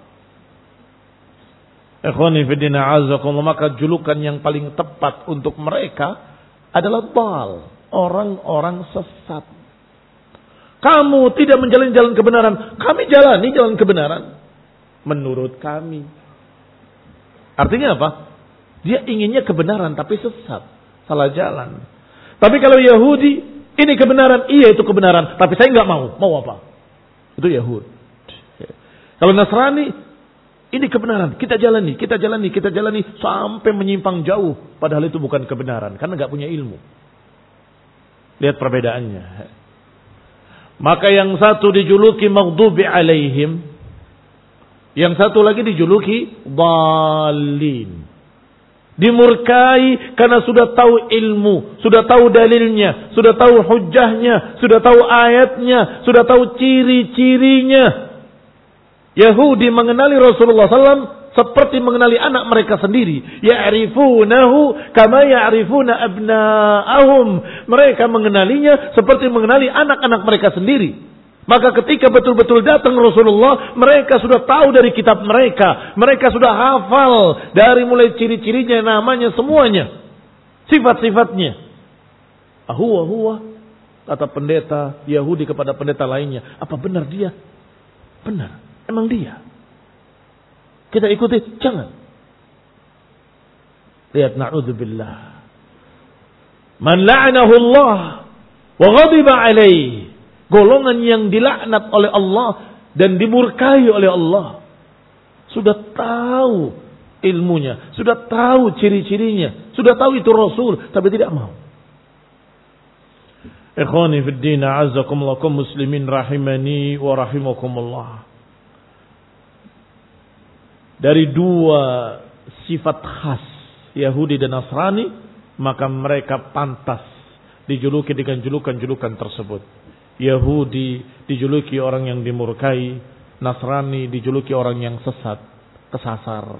Speaker 1: Ikhwani fiddina azakumullah, maka julukan yang paling tepat untuk mereka adalah bal, orang-orang sesat. Kamu tidak menjalani jalan kebenaran, kami jalani jalan kebenaran menurut kami. Artinya apa? Dia inginnya kebenaran tapi sesat, salah jalan. Tapi kalau Yahudi, ini kebenaran, iya itu kebenaran, tapi saya nggak mau. Mau apa? Itu Yahudi. Kalau Nasrani, ini kebenaran, kita jalani, kita jalani, kita jalani sampai menyimpang jauh, padahal itu bukan kebenaran karena nggak punya ilmu. Lihat perbedaannya. Maka yang satu dijuluki maghdubi alaihim, yang satu lagi dijuluki dhalin. Dimurkai karena sudah tahu ilmu, sudah tahu dalilnya, sudah tahu hujahnya, sudah tahu ayatnya, sudah tahu ciri-cirinya. Yahudi mengenali Rasulullah sallallahu alaihi wasallam seperti mengenali anak mereka sendiri. Ya'rifunahu kama ya'rifuna abna'ahum. Mereka mengenalinya seperti mengenali anak-anak mereka sendiri. Maka ketika betul-betul datang Rasulullah, mereka sudah tahu dari kitab mereka. Mereka sudah hafal dari mulai ciri-cirinya, namanya, semuanya. Sifat-sifatnya. Ahuwa huwa, kata pendeta Yahudi kepada pendeta lainnya. Apa benar dia? Benar. Emang dia. Kita ikuti? Jangan. Lihat, na'udzubillah. Man la'anahu Allah wa ghadiba alaih. Golongan yang dilaknat oleh Allah dan dimurkai oleh Allah. Sudah tahu ilmunya, sudah tahu ciri-cirinya, sudah tahu itu Rasul, tapi tidak mau. Ikhwani fid din, a'azzakumullah, kaum muslimin rahimani wa rahimakumullah. Dari dua sifat khas Yahudi dan Nasrani, maka mereka pantas dijuluki dengan julukan-julukan tersebut. Yahudi dijuluki orang yang dimurkai, Nasrani dijuluki orang yang sesat, kesasar.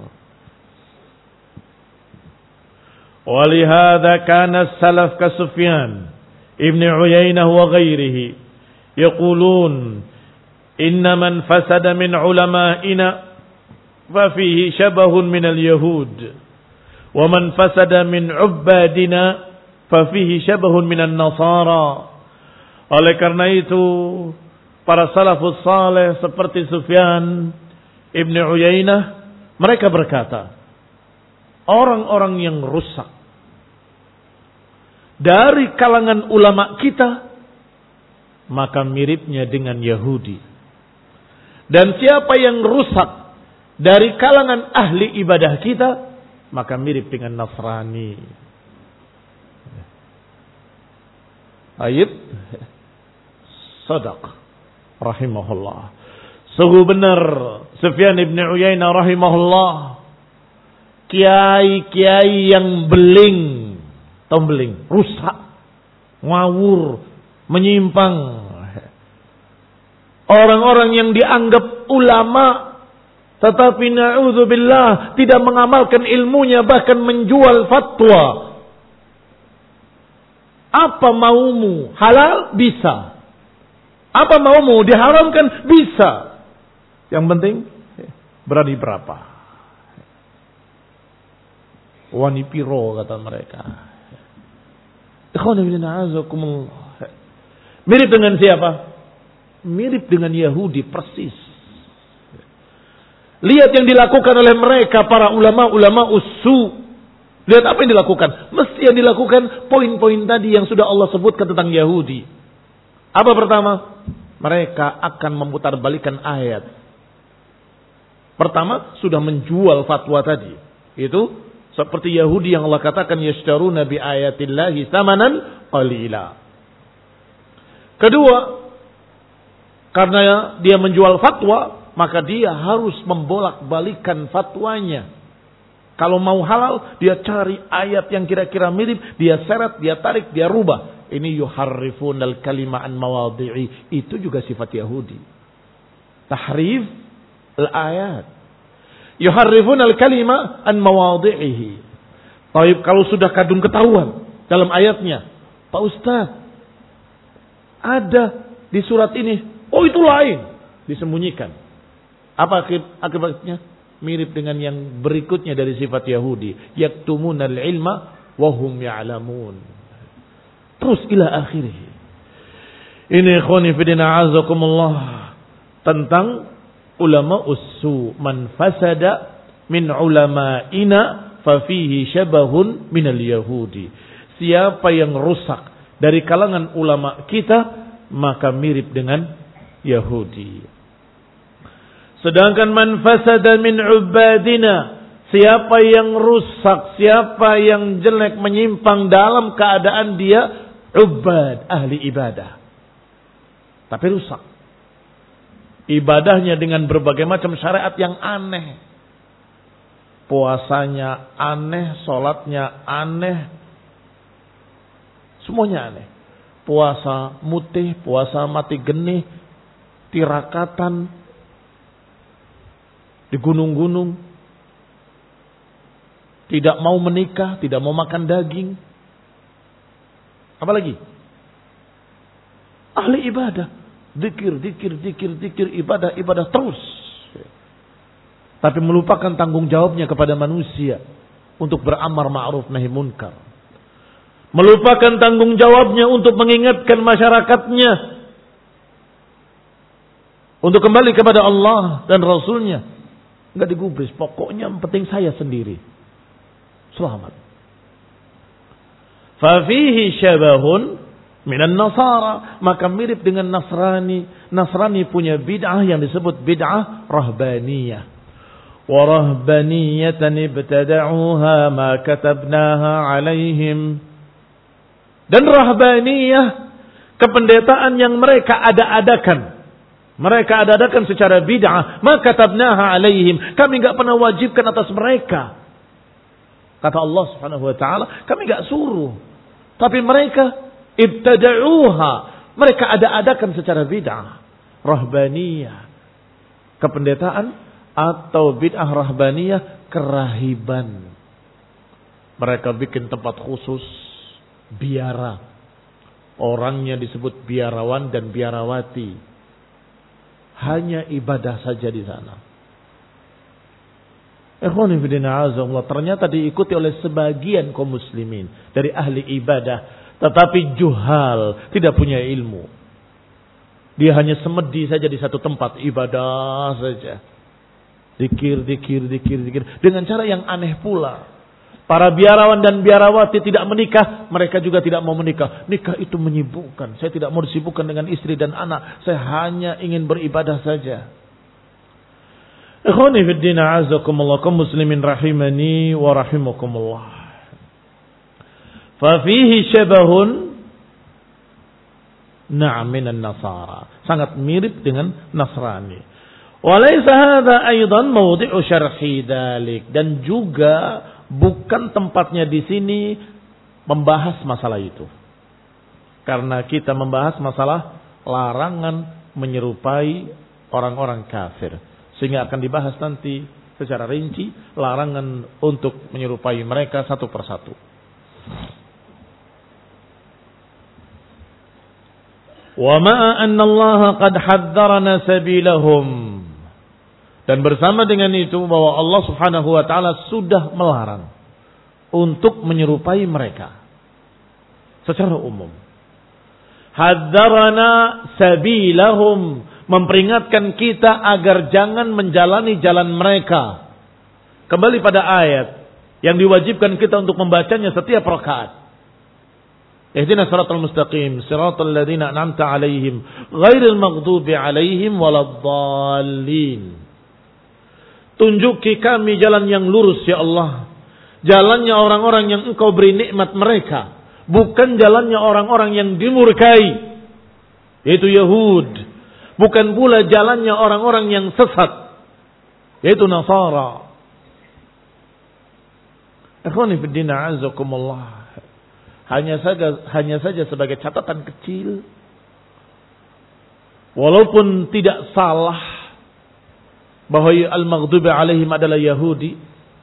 Speaker 1: Walihada kana salaf ka Sufyan ibn Uyainah wa ghairihi yaqulun Inna man fasada min ulama'ina fa fihi syabahun minal yahud. Wa man fasada min ubbadina fa fihi syabahun minan nasara. Oleh karena itu, para salafus saleh seperti Sufyan Ibn Uyainah, mereka berkata, orang-orang yang rusak dari kalangan ulama kita, maka miripnya dengan Yahudi. Dan siapa yang rusak dari kalangan ahli ibadah kita, maka mirip dengan Nasrani. Ayat Sadaq rahimahullah. Sungguh benar Sufyan ibn Uyainah rahimahullah, kiai-kiai yang beling, tahu beling, rusak, ngawur, menyimpang. Orang-orang yang dianggap ulama tetapi na'udzubillah tidak mengamalkan ilmunya, bahkan menjual fatwa. Apa maumu? Halal? Bisa. Apa maumu? Diharamkan? Bisa. Yang penting berani berapa? Wani piro kata mereka. Mirip dengan siapa? Mirip dengan Yahudi persis. Lihat yang dilakukan oleh mereka para ulama-ulama usu. Lihat apa yang dilakukan. Mesti yang dilakukan poin-poin tadi yang sudah Allah sebutkan tentang Yahudi. Apa pertama? Mereka akan memutarbalikkan ayat. Pertama, sudah menjual fatwa tadi. Itu seperti Yahudi yang Allah katakan yashtaruna bi ayatillahi tsamanan qalila. Kedua, karena dia menjual fatwa, maka dia harus membolak-balikan fatwanya. Kalau mau halal, dia cari ayat yang kira-kira mirip, dia seret, dia tarik, dia rubah. Ini yuharrifunal kalima an mawadhi'i. Itu juga sifat Yahudi. Tahrif al-ayat. Yuharrifunal kalima an mawadhi'ihi. Taib, kalau sudah kadung ketahuan dalam ayatnya, Pak Ustaz, ada di surat ini. Oh, itu lain. Disembunyikan. Apa akibatnya? Mirip dengan yang berikutnya dari sifat Yahudi. Yaktumunal ilma wa hum ya'lamun. Terus ila akhirih. Ini ikhwani fidina azakumullah. Tentang ulama ussu. Man fasada min ulama'ina fafihi syabahun minal yahudi. Siapa yang rusak dari kalangan ulama kita, maka mirip dengan Yahudi. Sedangkan man fasada min ubadina, siapa yang rusak, siapa yang jelek, menyimpang dalam keadaan dia ubad, ahli ibadah. Tapi rusak. Ibadahnya dengan berbagai macam syariat yang aneh. Puasanya aneh, sholatnya aneh. Semuanya aneh. Puasa mutih, puasa mati genih, tirakatan, di gunung-gunung, tidak mau menikah, tidak mau makan daging. Apalagi? Ahli ibadah, zikir, zikir, zikir, zikir, ibadah, ibadah terus. Tapi melupakan tanggung jawabnya kepada manusia untuk beramar ma'ruf nahi munkar. Melupakan tanggung jawabnya untuk mengingatkan masyarakatnya untuk kembali kepada Allah dan Rasulnya. Enggak digubris, pokoknya yang penting saya sendiri selamat. Fafihi syabahun minan nasara, maka mirip dengan Nasrani. Nasrani punya bid'ah yang disebut bid'ah rahbaniyah. Wa rahbaniyatan ibtada'uha ma katabnaha alaihim. Dan rahbaniyah, kependetaan yang mereka ada-adakan. Mereka ada-adakan secara bid'ah. Maka katabnaha alaihim. Kami enggak pernah wajibkan atas mereka. Kata Allah Subhanahu wa taala, kami enggak suruh. Tapi mereka ibtada'uha. Mereka ada-adakan secara bid'ah. Rahbaniyah. Kependetaan atau bid'ah rahbaniyah, kerahiban. Mereka bikin tempat khusus biara. Orangnya disebut biarawan dan biarawati. Hanya ibadah saja di sana. Ikhwani fillah, ternyata diikuti oleh sebagian kaum muslimin dari ahli ibadah, tetapi juhal, tidak punya ilmu. Dia hanya semedi saja di satu tempat, ibadah saja. Dikir, dikir, dikir, dikir. Dengan cara yang aneh pula. Para biarawan dan biarawati tidak menikah, mereka juga tidak mau menikah. Nikah itu menyibukkan. Saya tidak mau disibukkan dengan istri dan anak. Saya hanya ingin beribadah saja. Ikhwani fid din, a'azakumullah, kaum muslimin rahimani wa rahimakumullah. Fa fihi syabahun na'am minan nasara. Sangat mirip dengan Nasrani. Wa laysa hadha aidan mawdi'u syarhi dzalik, dan juga bukan tempatnya di sini membahas masalah itu. Karena kita membahas masalah larangan menyerupai orang-orang kafir. Sehingga akan dibahas nanti secara rinci larangan untuk menyerupai mereka satu persatu. Wa ma'a anna Allah qad haddharana sabilahum. Dan bersama dengan itu bahwa Allah Subhanahu wa taala sudah melarang untuk menyerupai mereka secara umum. Haddharana sabilahum, memperingatkan kita agar jangan menjalani jalan mereka. Kembali pada ayat yang diwajibkan kita untuk membacanya setiap rakaat. Ihdinas siratal mustaqim, siratal ladzina an'amta 'alaihim, ghairil maghdubi 'alaihim waladdallin. Tunjuki kami jalan yang lurus ya Allah. Jalannya orang-orang yang Engkau beri nikmat mereka, bukan jalannya orang-orang yang dimurkai, yaitu Yahud. Bukan pula jalannya orang-orang yang sesat, yaitu Nasara. Ikhwani fid din, a'azakumullah. Hanya saja hanya saja sebagai catatan kecil, walaupun tidak salah bahwa al-maghdubi alaihim adalah Yahudi,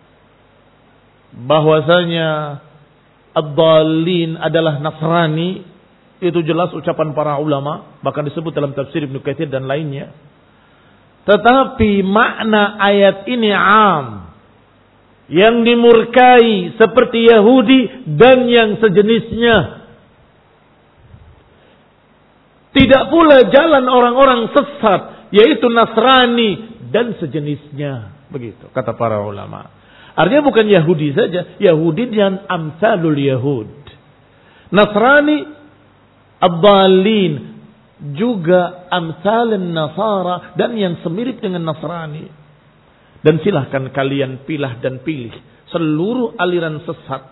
Speaker 1: bahwasanya ad-dallin adalah Nasrani, itu jelas ucapan para ulama, bahkan disebut dalam tafsir Ibnu Katsir dan lainnya. Tetapi makna ayat ini am, yang dimurkai seperti Yahudi dan yang sejenisnya. Tidak pula jalan orang-orang sesat, yaitu Nasrani dan sejenisnya. Begitu kata para ulama. Artinya bukan Yahudi saja, Yahudi dan amsalul Yahud. Nasrani ad-dallin, juga amsalun Nasara, dan yang semirip dengan Nasrani. Dan silahkan kalian pilah dan pilih seluruh aliran sesat.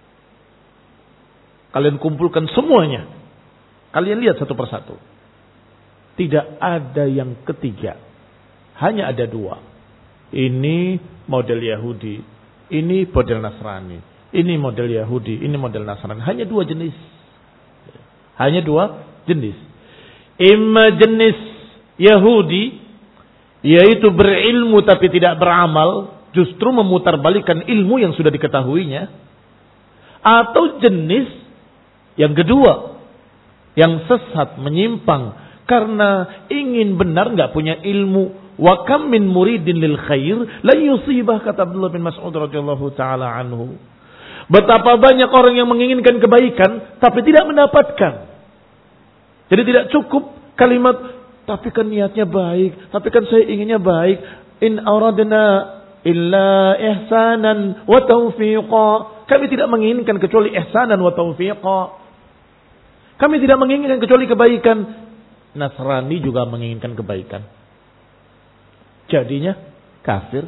Speaker 1: Kalian kumpulkan semuanya. Kalian lihat satu persatu. Tidak ada yang ketiga. Hanya ada dua. Ini model Yahudi, ini model Nasrani. Ini model Yahudi, ini model Nasrani. Hanya dua jenis. Hanya dua jenis. Imma jenis Yahudi, yaitu berilmu tapi tidak beramal, justru memutarbalikkan ilmu yang sudah diketahuinya. Atau jenis yang kedua, yang sesat, menyimpang karena ingin benar, nggak punya ilmu. Wa kam min muridin lil khair la yusibah, kata Abdullah bin Mas'ud radhiyallahu taala anhu. Betapa banyak orang yang menginginkan kebaikan tapi tidak mendapatkan. Jadi tidak cukup kalimat tapi kan niatnya baik, tapi kan saya inginnya baik. In aradna illa ihsanan wa taufiqa. Kami tidak menginginkan kecuali ihsanan wa taufiqa. Kami tidak menginginkan kecuali kebaikan. Nasrani juga menginginkan kebaikan. Jadinya kafir.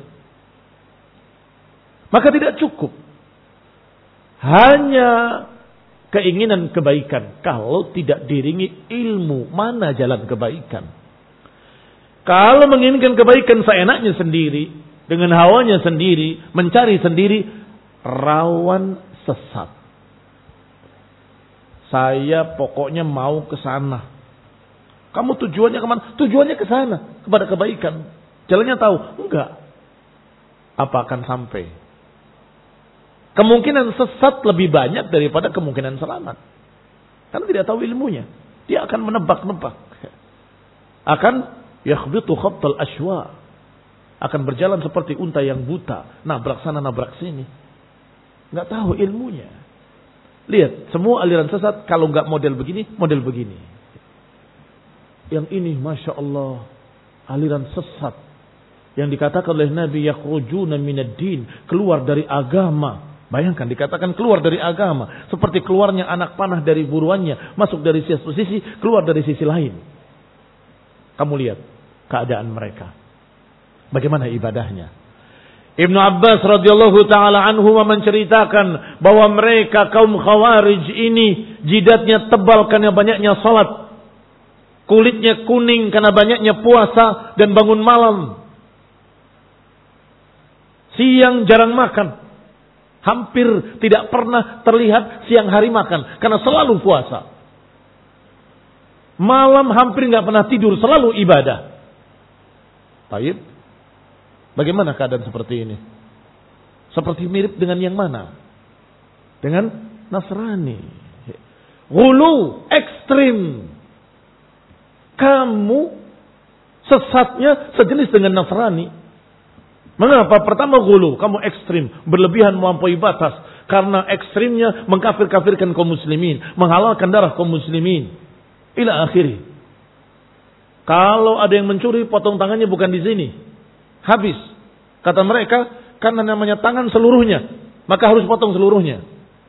Speaker 1: Maka tidak cukup hanya keinginan kebaikan kalau tidak diiringi ilmu mana jalan kebaikan. Kalau menginginkan kebaikan seenaknya sendiri, dengan hawanya sendiri, mencari sendiri, rawan sesat. Saya pokoknya mau ke sana. Kamu tujuannya kemana? Tujuannya ke sana, kepada kebaikan. Jalannya tahu? Enggak. Apa akan sampai? Kemungkinan sesat lebih banyak daripada kemungkinan selamat. Karena tidak tahu ilmunya. Dia akan menebak-nebak. Akan yakhbitu khabtal ashwa, akan berjalan seperti unta yang buta, nabrak sana nabrak sini, nggak tahu ilmunya. Lihat, semua aliran sesat kalau nggak model begini, model begini. Yang ini, masya Allah, aliran sesat yang dikatakan oleh Nabi yakhrujuna minad din, keluar dari agama. Bayangkan dikatakan keluar dari agama, seperti keluarnya anak panah dari buruannya, masuk dari satu sisi, keluar dari sisi lain. Kamu lihat keadaan mereka, bagaimana ibadahnya. Ibnu Abbas radhiyallahu taala anhu menceritakan bahwa mereka kaum Khawarij ini jidatnya tebal karena banyaknya salat, kulitnya kuning karena banyaknya puasa dan bangun malam, siang jarang makan. Hampir tidak pernah terlihat siang hari makan karena selalu puasa. Malam hampir nggak pernah tidur, selalu ibadah. Baik, bagaimana keadaan seperti ini? Seperti mirip dengan yang mana? Dengan Nasrani. Ghulu, ekstrim. Kamu sesatnya sejenis dengan Nasrani. Mengapa? Pertama ghulu, kamu ekstrim, berlebihan melampaui batas. Karena ekstrimnya mengkafir-kafirkan kaum muslimin, menghalalkan darah kaum muslimin. Ila akhiri. Kalau ada yang mencuri, potong tangannya bukan di sini. Habis. Kata mereka, karena namanya tangan seluruhnya, maka harus potong seluruhnya.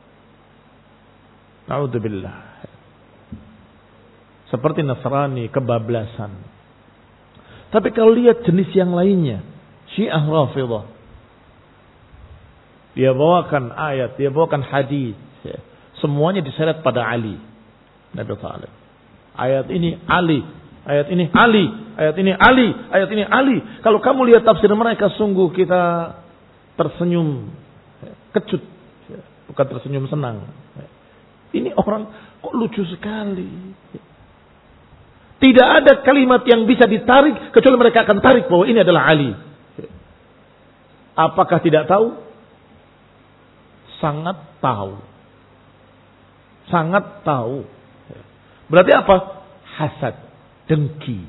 Speaker 1: Na'udzubillah. Seperti Nasrani, kebablasan. Tapi kalau lihat jenis yang lainnya, Syiah Rafidhah, dia bawakan ayat, dia bawakan hadis, semuanya diseret pada Ali Nabi Thalib. Ayat ini Ali, ayat ini Ali, ayat ini Ali, ayat ini Ali. Kalau kamu lihat tafsir mereka, sungguh kita tersenyum kecut, bukan tersenyum senang. Ini orang kok lucu sekali. Tidak ada kalimat yang bisa ditarik kecuali mereka akan tarik bahwa ini adalah Ali. Apakah tidak tahu? Sangat tahu. Sangat tahu. Berarti apa? Hasad, dengki.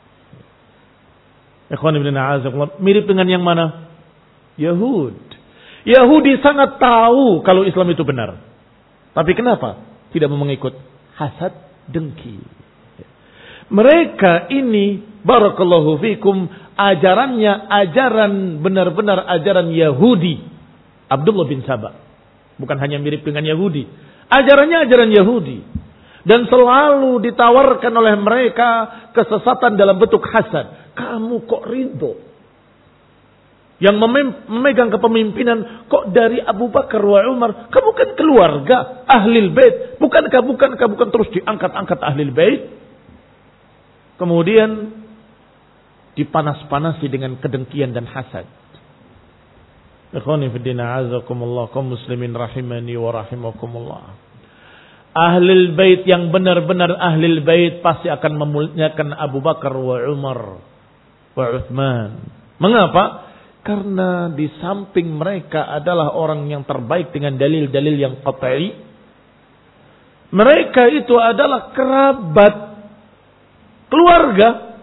Speaker 1: Ikhwan ibn a'azakumullah, mirip dengan yang mana? Yahud. Yahudi sangat tahu kalau Islam itu benar. Tapi kenapa tidak mau mengikut? Hasad, dengki. Mereka ini, barakallahu fikum, ajarannya ajaran benar-benar ajaran Yahudi. Abdullah bin Saba. Bukan hanya mirip dengan Yahudi. Ajarannya ajaran Yahudi. Dan selalu ditawarkan oleh mereka kesesatan dalam bentuk hasad. Kamu kok ridho? Yang memegang kepemimpinan kok dari Abu Bakar wa Umar? Kamu kan keluarga Ahlul Bait. Bukankah, bukankah, bukan terus diangkat-angkat Ahlul Bait? Kemudian dipanas-panasi dengan kedengkian dan hasad. Ikhwani fiddin a'azakumullah, kaum muslimin rahimani wa rahimakumullah. Ahlul Bait yang benar-benar Ahlul Bait pasti akan memuliakan Abu Bakar wa Umar wa Uthman. Mengapa? Karena di samping mereka adalah orang yang terbaik dengan dalil-dalil yang qat'i. Mereka itu adalah kerabat, keluarga.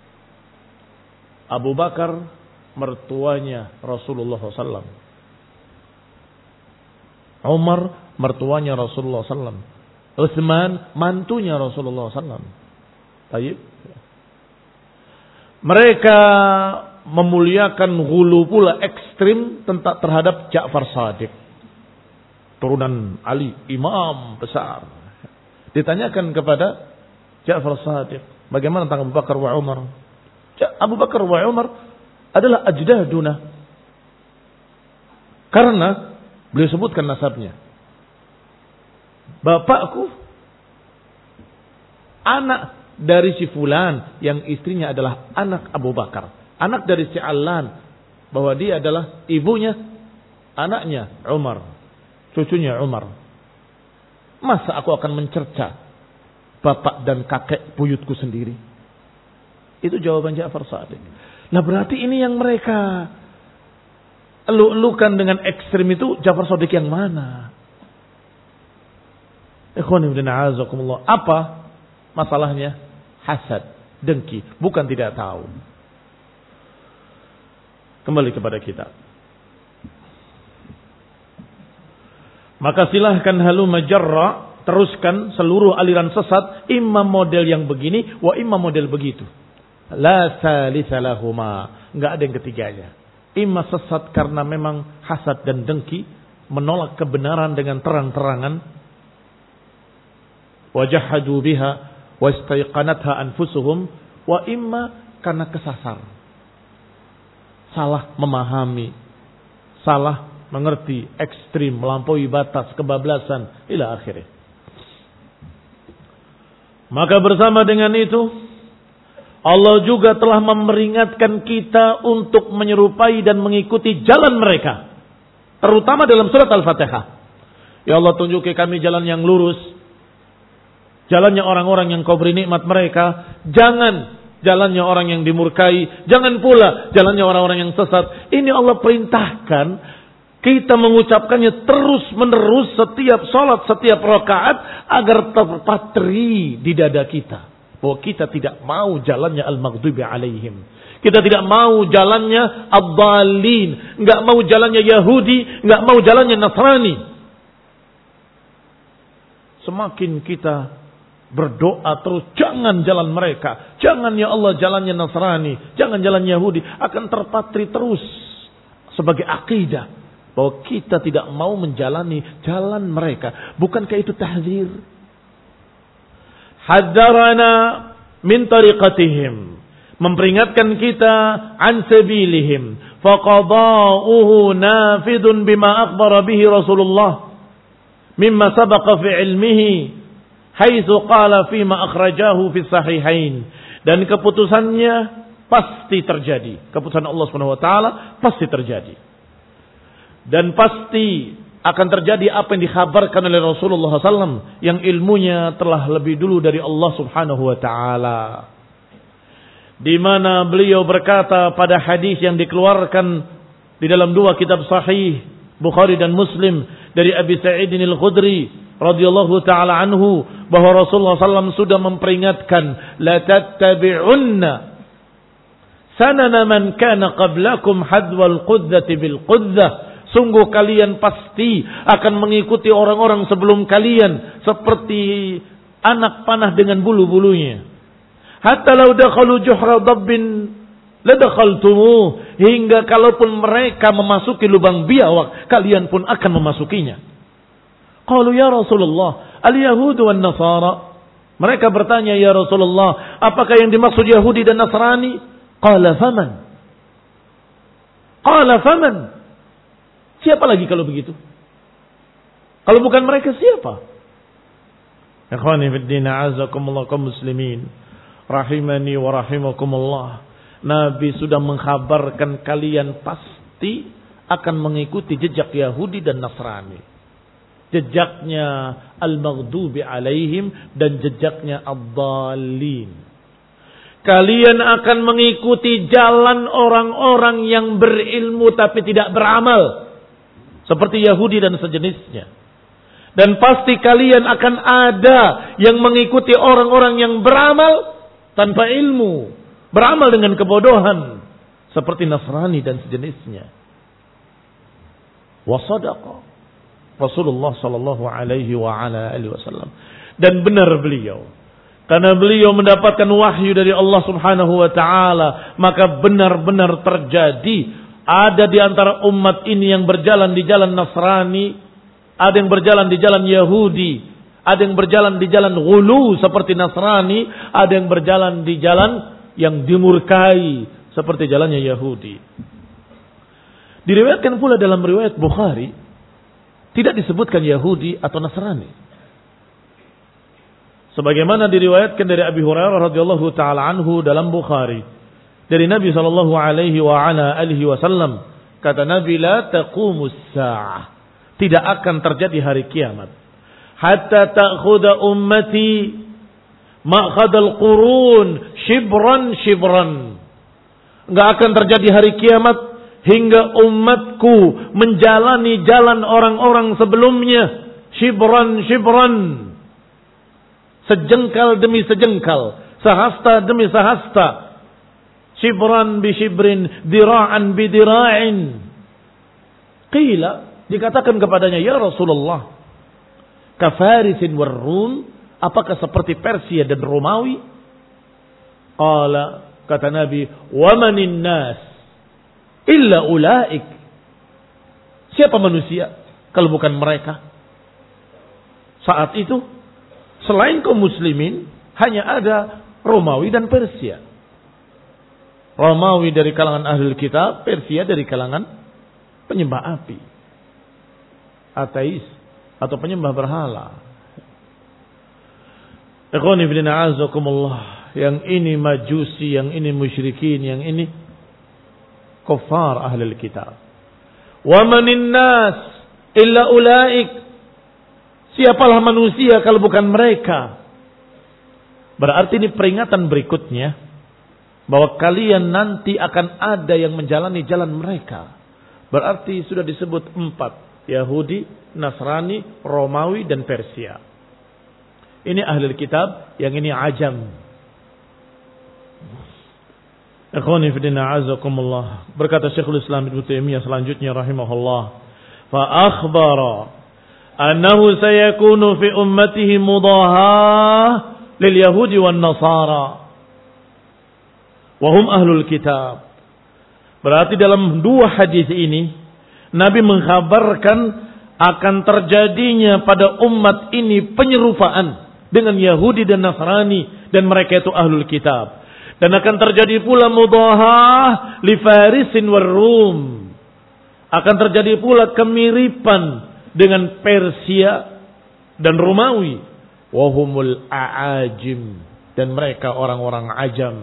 Speaker 1: Abu Bakar mertuanya Rasulullah shallallahu alaihi wasallam. Umar mertuanya Rasulullah shallallahu alaihi wasallam. Utsman mantunya Rasulullah shallallahu alaihi wasallam. Baik. Mereka memuliakan ghulu pula ekstrim tentang terhadap Ja'far Shadiq, turunan Ali, imam besar. Ditanyakan kepada Ja'far Shadiq, bagaimana tentang Abu Bakar wa Umar? Abu Bakar wa Umar adalah ajdaduna. Karena beliau sebutkan nasabnya. Bapakku anak dari si fulan yang istrinya adalah anak Abu Bakar. Anak dari si Allan, bahwa dia adalah ibunya anaknya Umar, cucunya Umar. Masa aku akan mencerca bapak dan kakek buyutku sendiri? Itu jawaban Ja'far Shadiq. Nah berarti ini yang mereka elu-elukan dengan ekstrim itu Ja'far Shadiq yang mana? Ikhwan ibn a'azakumullah. Apa masalahnya? Hasad, dengki, bukan tidak tahu. Kembali kepada kita. Maka silahkan halumma jarra, teruskan seluruh aliran sesat, imam model yang begini, wa imam model begitu. La salisa lahuma, enggak ada yang ketiganya. Imam sesat karena memang hasad dan dengki, menolak kebenaran dengan terang-terangan, wajahadu biha wastaiqanatha anfusuhum, wa imma karena kesasar, salah memahami, salah mengerti, ekstrim, melampaui batas, kebablasan, ila akhirnya. Maka bersama dengan itu, Allah juga telah memperingatkan kita untuk menyerupai dan mengikuti jalan mereka. Terutama dalam surat Al-Fatihah. Ya Allah, tunjuki kami jalan yang lurus. Jalannya orang-orang yang kau beri nikmat mereka. Jangan jalannya orang yang dimurkai. Jangan pula jalannya orang-orang yang sesat. Ini Allah perintahkan kita mengucapkannya terus menerus setiap salat, setiap rakaat agar terpatri di dada kita bahwa kita tidak mau jalannya al-maghdubi alaihim. Kita tidak mau jalannya ad-dallin, enggak mau jalannya Yahudi, enggak mau jalannya Nasrani. Semakin kita berdoa terus jangan jalan mereka, jangan ya Allah jalannya Nasrani, jangan jalan Yahudi, akan terpatri terus sebagai akidah bahwa kita tidak mau menjalani jalan mereka. Bukankah itu tahzir? Hadzarana min tariqatihim, memperingatkan kita an sabilihim, faqada'uhu nafidun bima akhbara bihi Rasulullah mimma sabaqa fi ilmihi haitsu qala fima akhrajahu fi sahihain. Dan keputusannya pasti terjadi. Keputusan Allah Subhanahu wa taala pasti terjadi. Dan pasti akan terjadi apa yang dikhabarkan oleh Rasulullah shallallahu alaihi wasallam yang ilmunya telah lebih dulu dari Allah Subhanahu wa taala. Di mana beliau berkata pada hadis yang dikeluarkan di dalam dua kitab sahih Bukhari dan Muslim dari Abi Sa'id al-Khudri radhiyallahu taala anhu bahwa Rasulullah shallallahu alaihi wasallam sudah memperingatkan la tattabi'unna sanana man kana qablakum hadwal qudzati bil qudzah. Sungguh kalian pasti akan mengikuti orang-orang sebelum kalian seperti anak panah dengan bulu-bulunya. Hatta law dakhalu juhra dabbin ladakhaltumuh, hingga kalaupun mereka memasuki lubang biawak, kalian pun akan memasukinya. Qalu ya Rasulullah, al-yahudu wan nasara. Mereka bertanya, ya Rasulullah, apakah yang dimaksud Yahudi dan Nasrani? Qala faman? Qala faman? Siapa lagi kalau begitu? Kalau bukan mereka siapa? Ikhwani fid din, a'azakumullah kaum muslimin, rahimani wa rahimakumullah. Nabi sudah mengkhabarkan kalian pasti akan mengikuti jejak Yahudi dan Nasrani. Jejaknya al-maghdubi alaihim dan jejaknya ad-dallin. Kalian akan mengikuti jalan orang-orang yang berilmu tapi tidak beramal. Seperti Yahudi dan sejenisnya. Dan pasti kalian akan ada yang mengikuti orang-orang yang beramal tanpa ilmu. Beramal dengan kebodohan. Seperti Nasrani dan sejenisnya. Wa sadaqa Rasulullah sallallahu alaihi wa ala alihi wasallam. Dan benar beliau. Karena beliau mendapatkan wahyu dari Allah subhanahu wa ta'ala. Maka benar-benar terjadi. Ada di antara umat ini yang berjalan di jalan Nasrani, ada yang berjalan di jalan Yahudi, ada yang berjalan di jalan ghulu seperti Nasrani, ada yang berjalan di jalan yang dimurkai seperti jalannya Yahudi. Diriwayatkan pula dalam riwayat Bukhari, tidak disebutkan Yahudi atau Nasrani. Sebagaimana diriwayatkan dari Abi Hurairah radhiyallahu taala anhu dalam Bukhari. Dari Nabi sallallahu alaihi wa ala alihi wasallam, kata Nabi, la taqumus sa'ah, tidak akan terjadi hari kiamat hatta ta'khudha ummati ma'khadal qurun shibran shibran. Enggak akan terjadi hari kiamat hingga umatku menjalani jalan orang-orang sebelumnya, shibran shibran, sejengkal demi sejengkal, sahasta demi sahasta, shibran bi shibrin, dira'an bi dira'in. Qila, dikatakan kepadanya, ya Rasulullah, kafarisin war Rum, apakah seperti Persia dan Romawi? Qala, kata Nabi, wa manin nas illa ulaik. Siapa manusia kalau bukan mereka? Saat itu selain kaum muslimin hanya ada Romawi dan Persia. Romawi dari kalangan ahlul kitab, Persia dari kalangan penyembah api, ateis atau penyembah berhala. Ikhwani fillah azakumullah, yang ini majusi, yang ini musyrikin, yang ini kufar ahlul kitab. Wa manin nas illa ulaik. Siapalah manusia kalau bukan mereka? Berarti ini peringatan berikutnya bahwa kalian nanti akan ada yang menjalani jalan mereka. Berarti sudah disebut empat, Yahudi, Nasrani, Romawi, dan Persia. Ini ahlul kitab, yang ini ajam. Ikhwani fillah azakumullah. Berkata Syekhul Islam Ibnu Taimiyah selanjutnya rahimahullah, fa akhbara annahu sayakunu fi ummatihi mudahah lil yahudi wan nasara wa hum ahlul kitab. Berarti dalam dua hadis ini Nabi mengkhabarkan akan terjadinya pada umat ini penyerupaan dengan Yahudi dan Nasrani, dan mereka itu ahlul kitab. Dan akan terjadi pula mudahah li Farisin war Rum. Akan terjadi pula kemiripan dengan Persia dan Romawi. Wahumul a'ajim, dan mereka orang-orang ajam.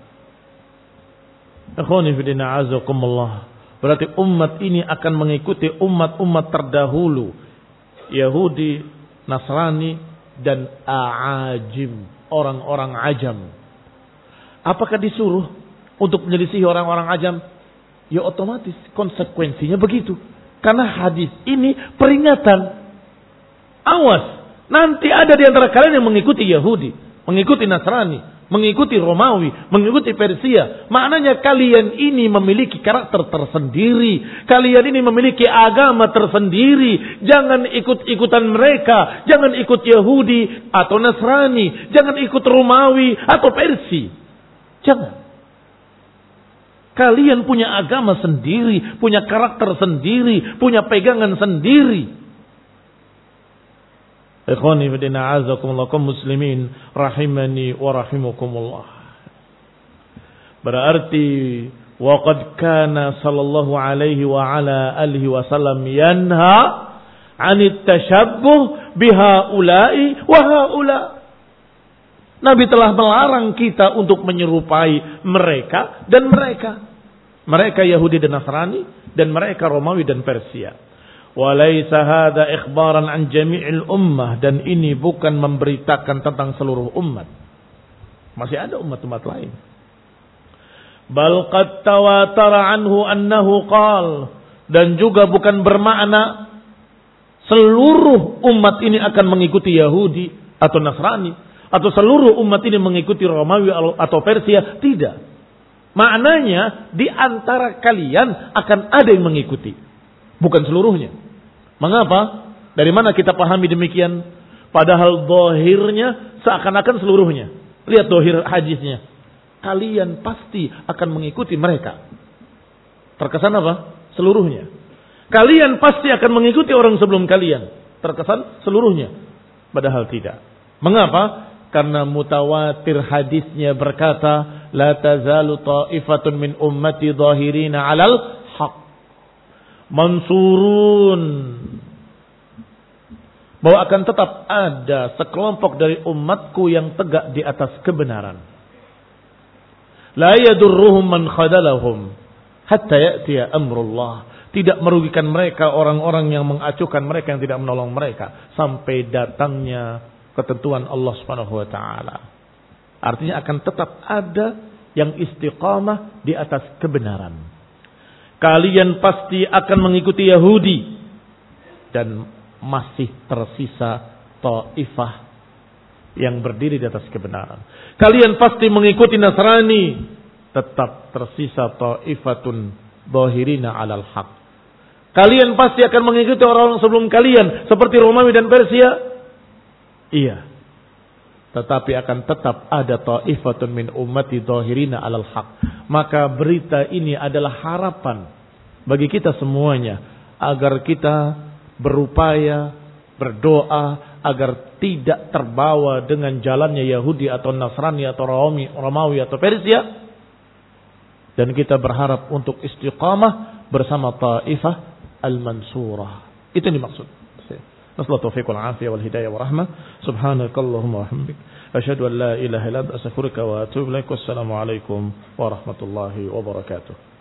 Speaker 1: Ikhwani fillah azakumullah. Berarti umat ini akan mengikuti umat-umat terdahulu, Yahudi, Nasrani, dan a'ajim, orang-orang ajam. Apakah disuruh untuk menyelisihi orang-orang ajam? Ya otomatis konsekuensinya begitu. Karena hadis ini peringatan. Awas, nanti ada di antara kalian yang mengikuti Yahudi, mengikuti Nasrani, mengikuti Romawi, mengikuti Persia. Maknanya kalian ini memiliki karakter tersendiri. Kalian ini memiliki agama tersendiri. Jangan ikut-ikutan mereka. Jangan ikut Yahudi atau Nasrani. Jangan ikut Romawi atau Persia. Jangan. Kalian punya agama sendiri, punya karakter sendiri, punya pegangan sendiri. Ikhwani fillah azakumullah kaum muslimin rahimani wa rahimakumullah. Berarti waqad kana sallallahu alaihi wa ala alihi wasallam yanha 'anit tashabbuh bihaula'i wa haula'. Nabi telah melarang kita untuk menyerupai mereka dan mereka. Mereka Yahudi dan Nasrani, dan mereka Romawi dan Persia. Walaysa hadha ikhbaran an jami'il ummah, dan ini bukan memberitakan tentang seluruh umat. Masih ada umat-umat lain. Bal qad tawatara anhu annahu qal, dan juga bukan bermakna seluruh umat ini akan mengikuti Yahudi atau Nasrani, atau seluruh umat ini mengikuti Romawi atau Persia. Tidak. Maknanya di antara kalian akan ada yang mengikuti, bukan seluruhnya. Mengapa? Dari mana kita pahami demikian? Padahal zahirnya seakan-akan seluruhnya. Lihat zahir hadisnya. Kalian pasti akan mengikuti mereka. Terkesan apa? Seluruhnya. Kalian pasti akan mengikuti orang sebelum kalian. Terkesan seluruhnya. Padahal tidak. Mengapa? Karena mutawatir hadisnya berkata, la tazalu ta'ifatun min ummati zahirina 'alal haq mansurun, bahwa akan tetap ada sekelompok dari umatku yang tegak di atas kebenaran. La yadurruhum man khadalahum hatta ya'tiya amrullah. Tidak merugikan mereka orang-orang yang mengacuhkan mereka, yang tidak menolong mereka, sampai datangnya ketentuan Allah Subhanahu wa taala. Artinya akan tetap ada yang istiqamah di atas kebenaran. Kalian pasti akan mengikuti Yahudi, dan masih tersisa taifah yang berdiri di atas kebenaran. Kalian pasti mengikuti Nasrani, tetap tersisa ta'ifatun dhahirina 'alal haq. Kalian pasti akan mengikuti orang-orang sebelum kalian seperti Romawi dan Persia. Iya. Tetapi akan tetap ada ta'ifatun min ummati dhahirina 'alal haq. Maka berita ini adalah harapan bagi kita semuanya agar kita berupaya, berdoa agar tidak terbawa dengan jalannya Yahudi atau Nasrani atau Romawi, Romawi atau Persia, dan kita berharap untuk istiqamah bersama Taifah al-Mansurah. Itu yang dimaksud. Nasallahu taufiq wal afiyah wal hidayah wa rahmah. Subhanakallahumma wa bihamdik asyhadu an la ilaha illa anta astaghfiruka wa atubu ilaik. Wassalamu alaikum warahmatullahi wabarakatuh.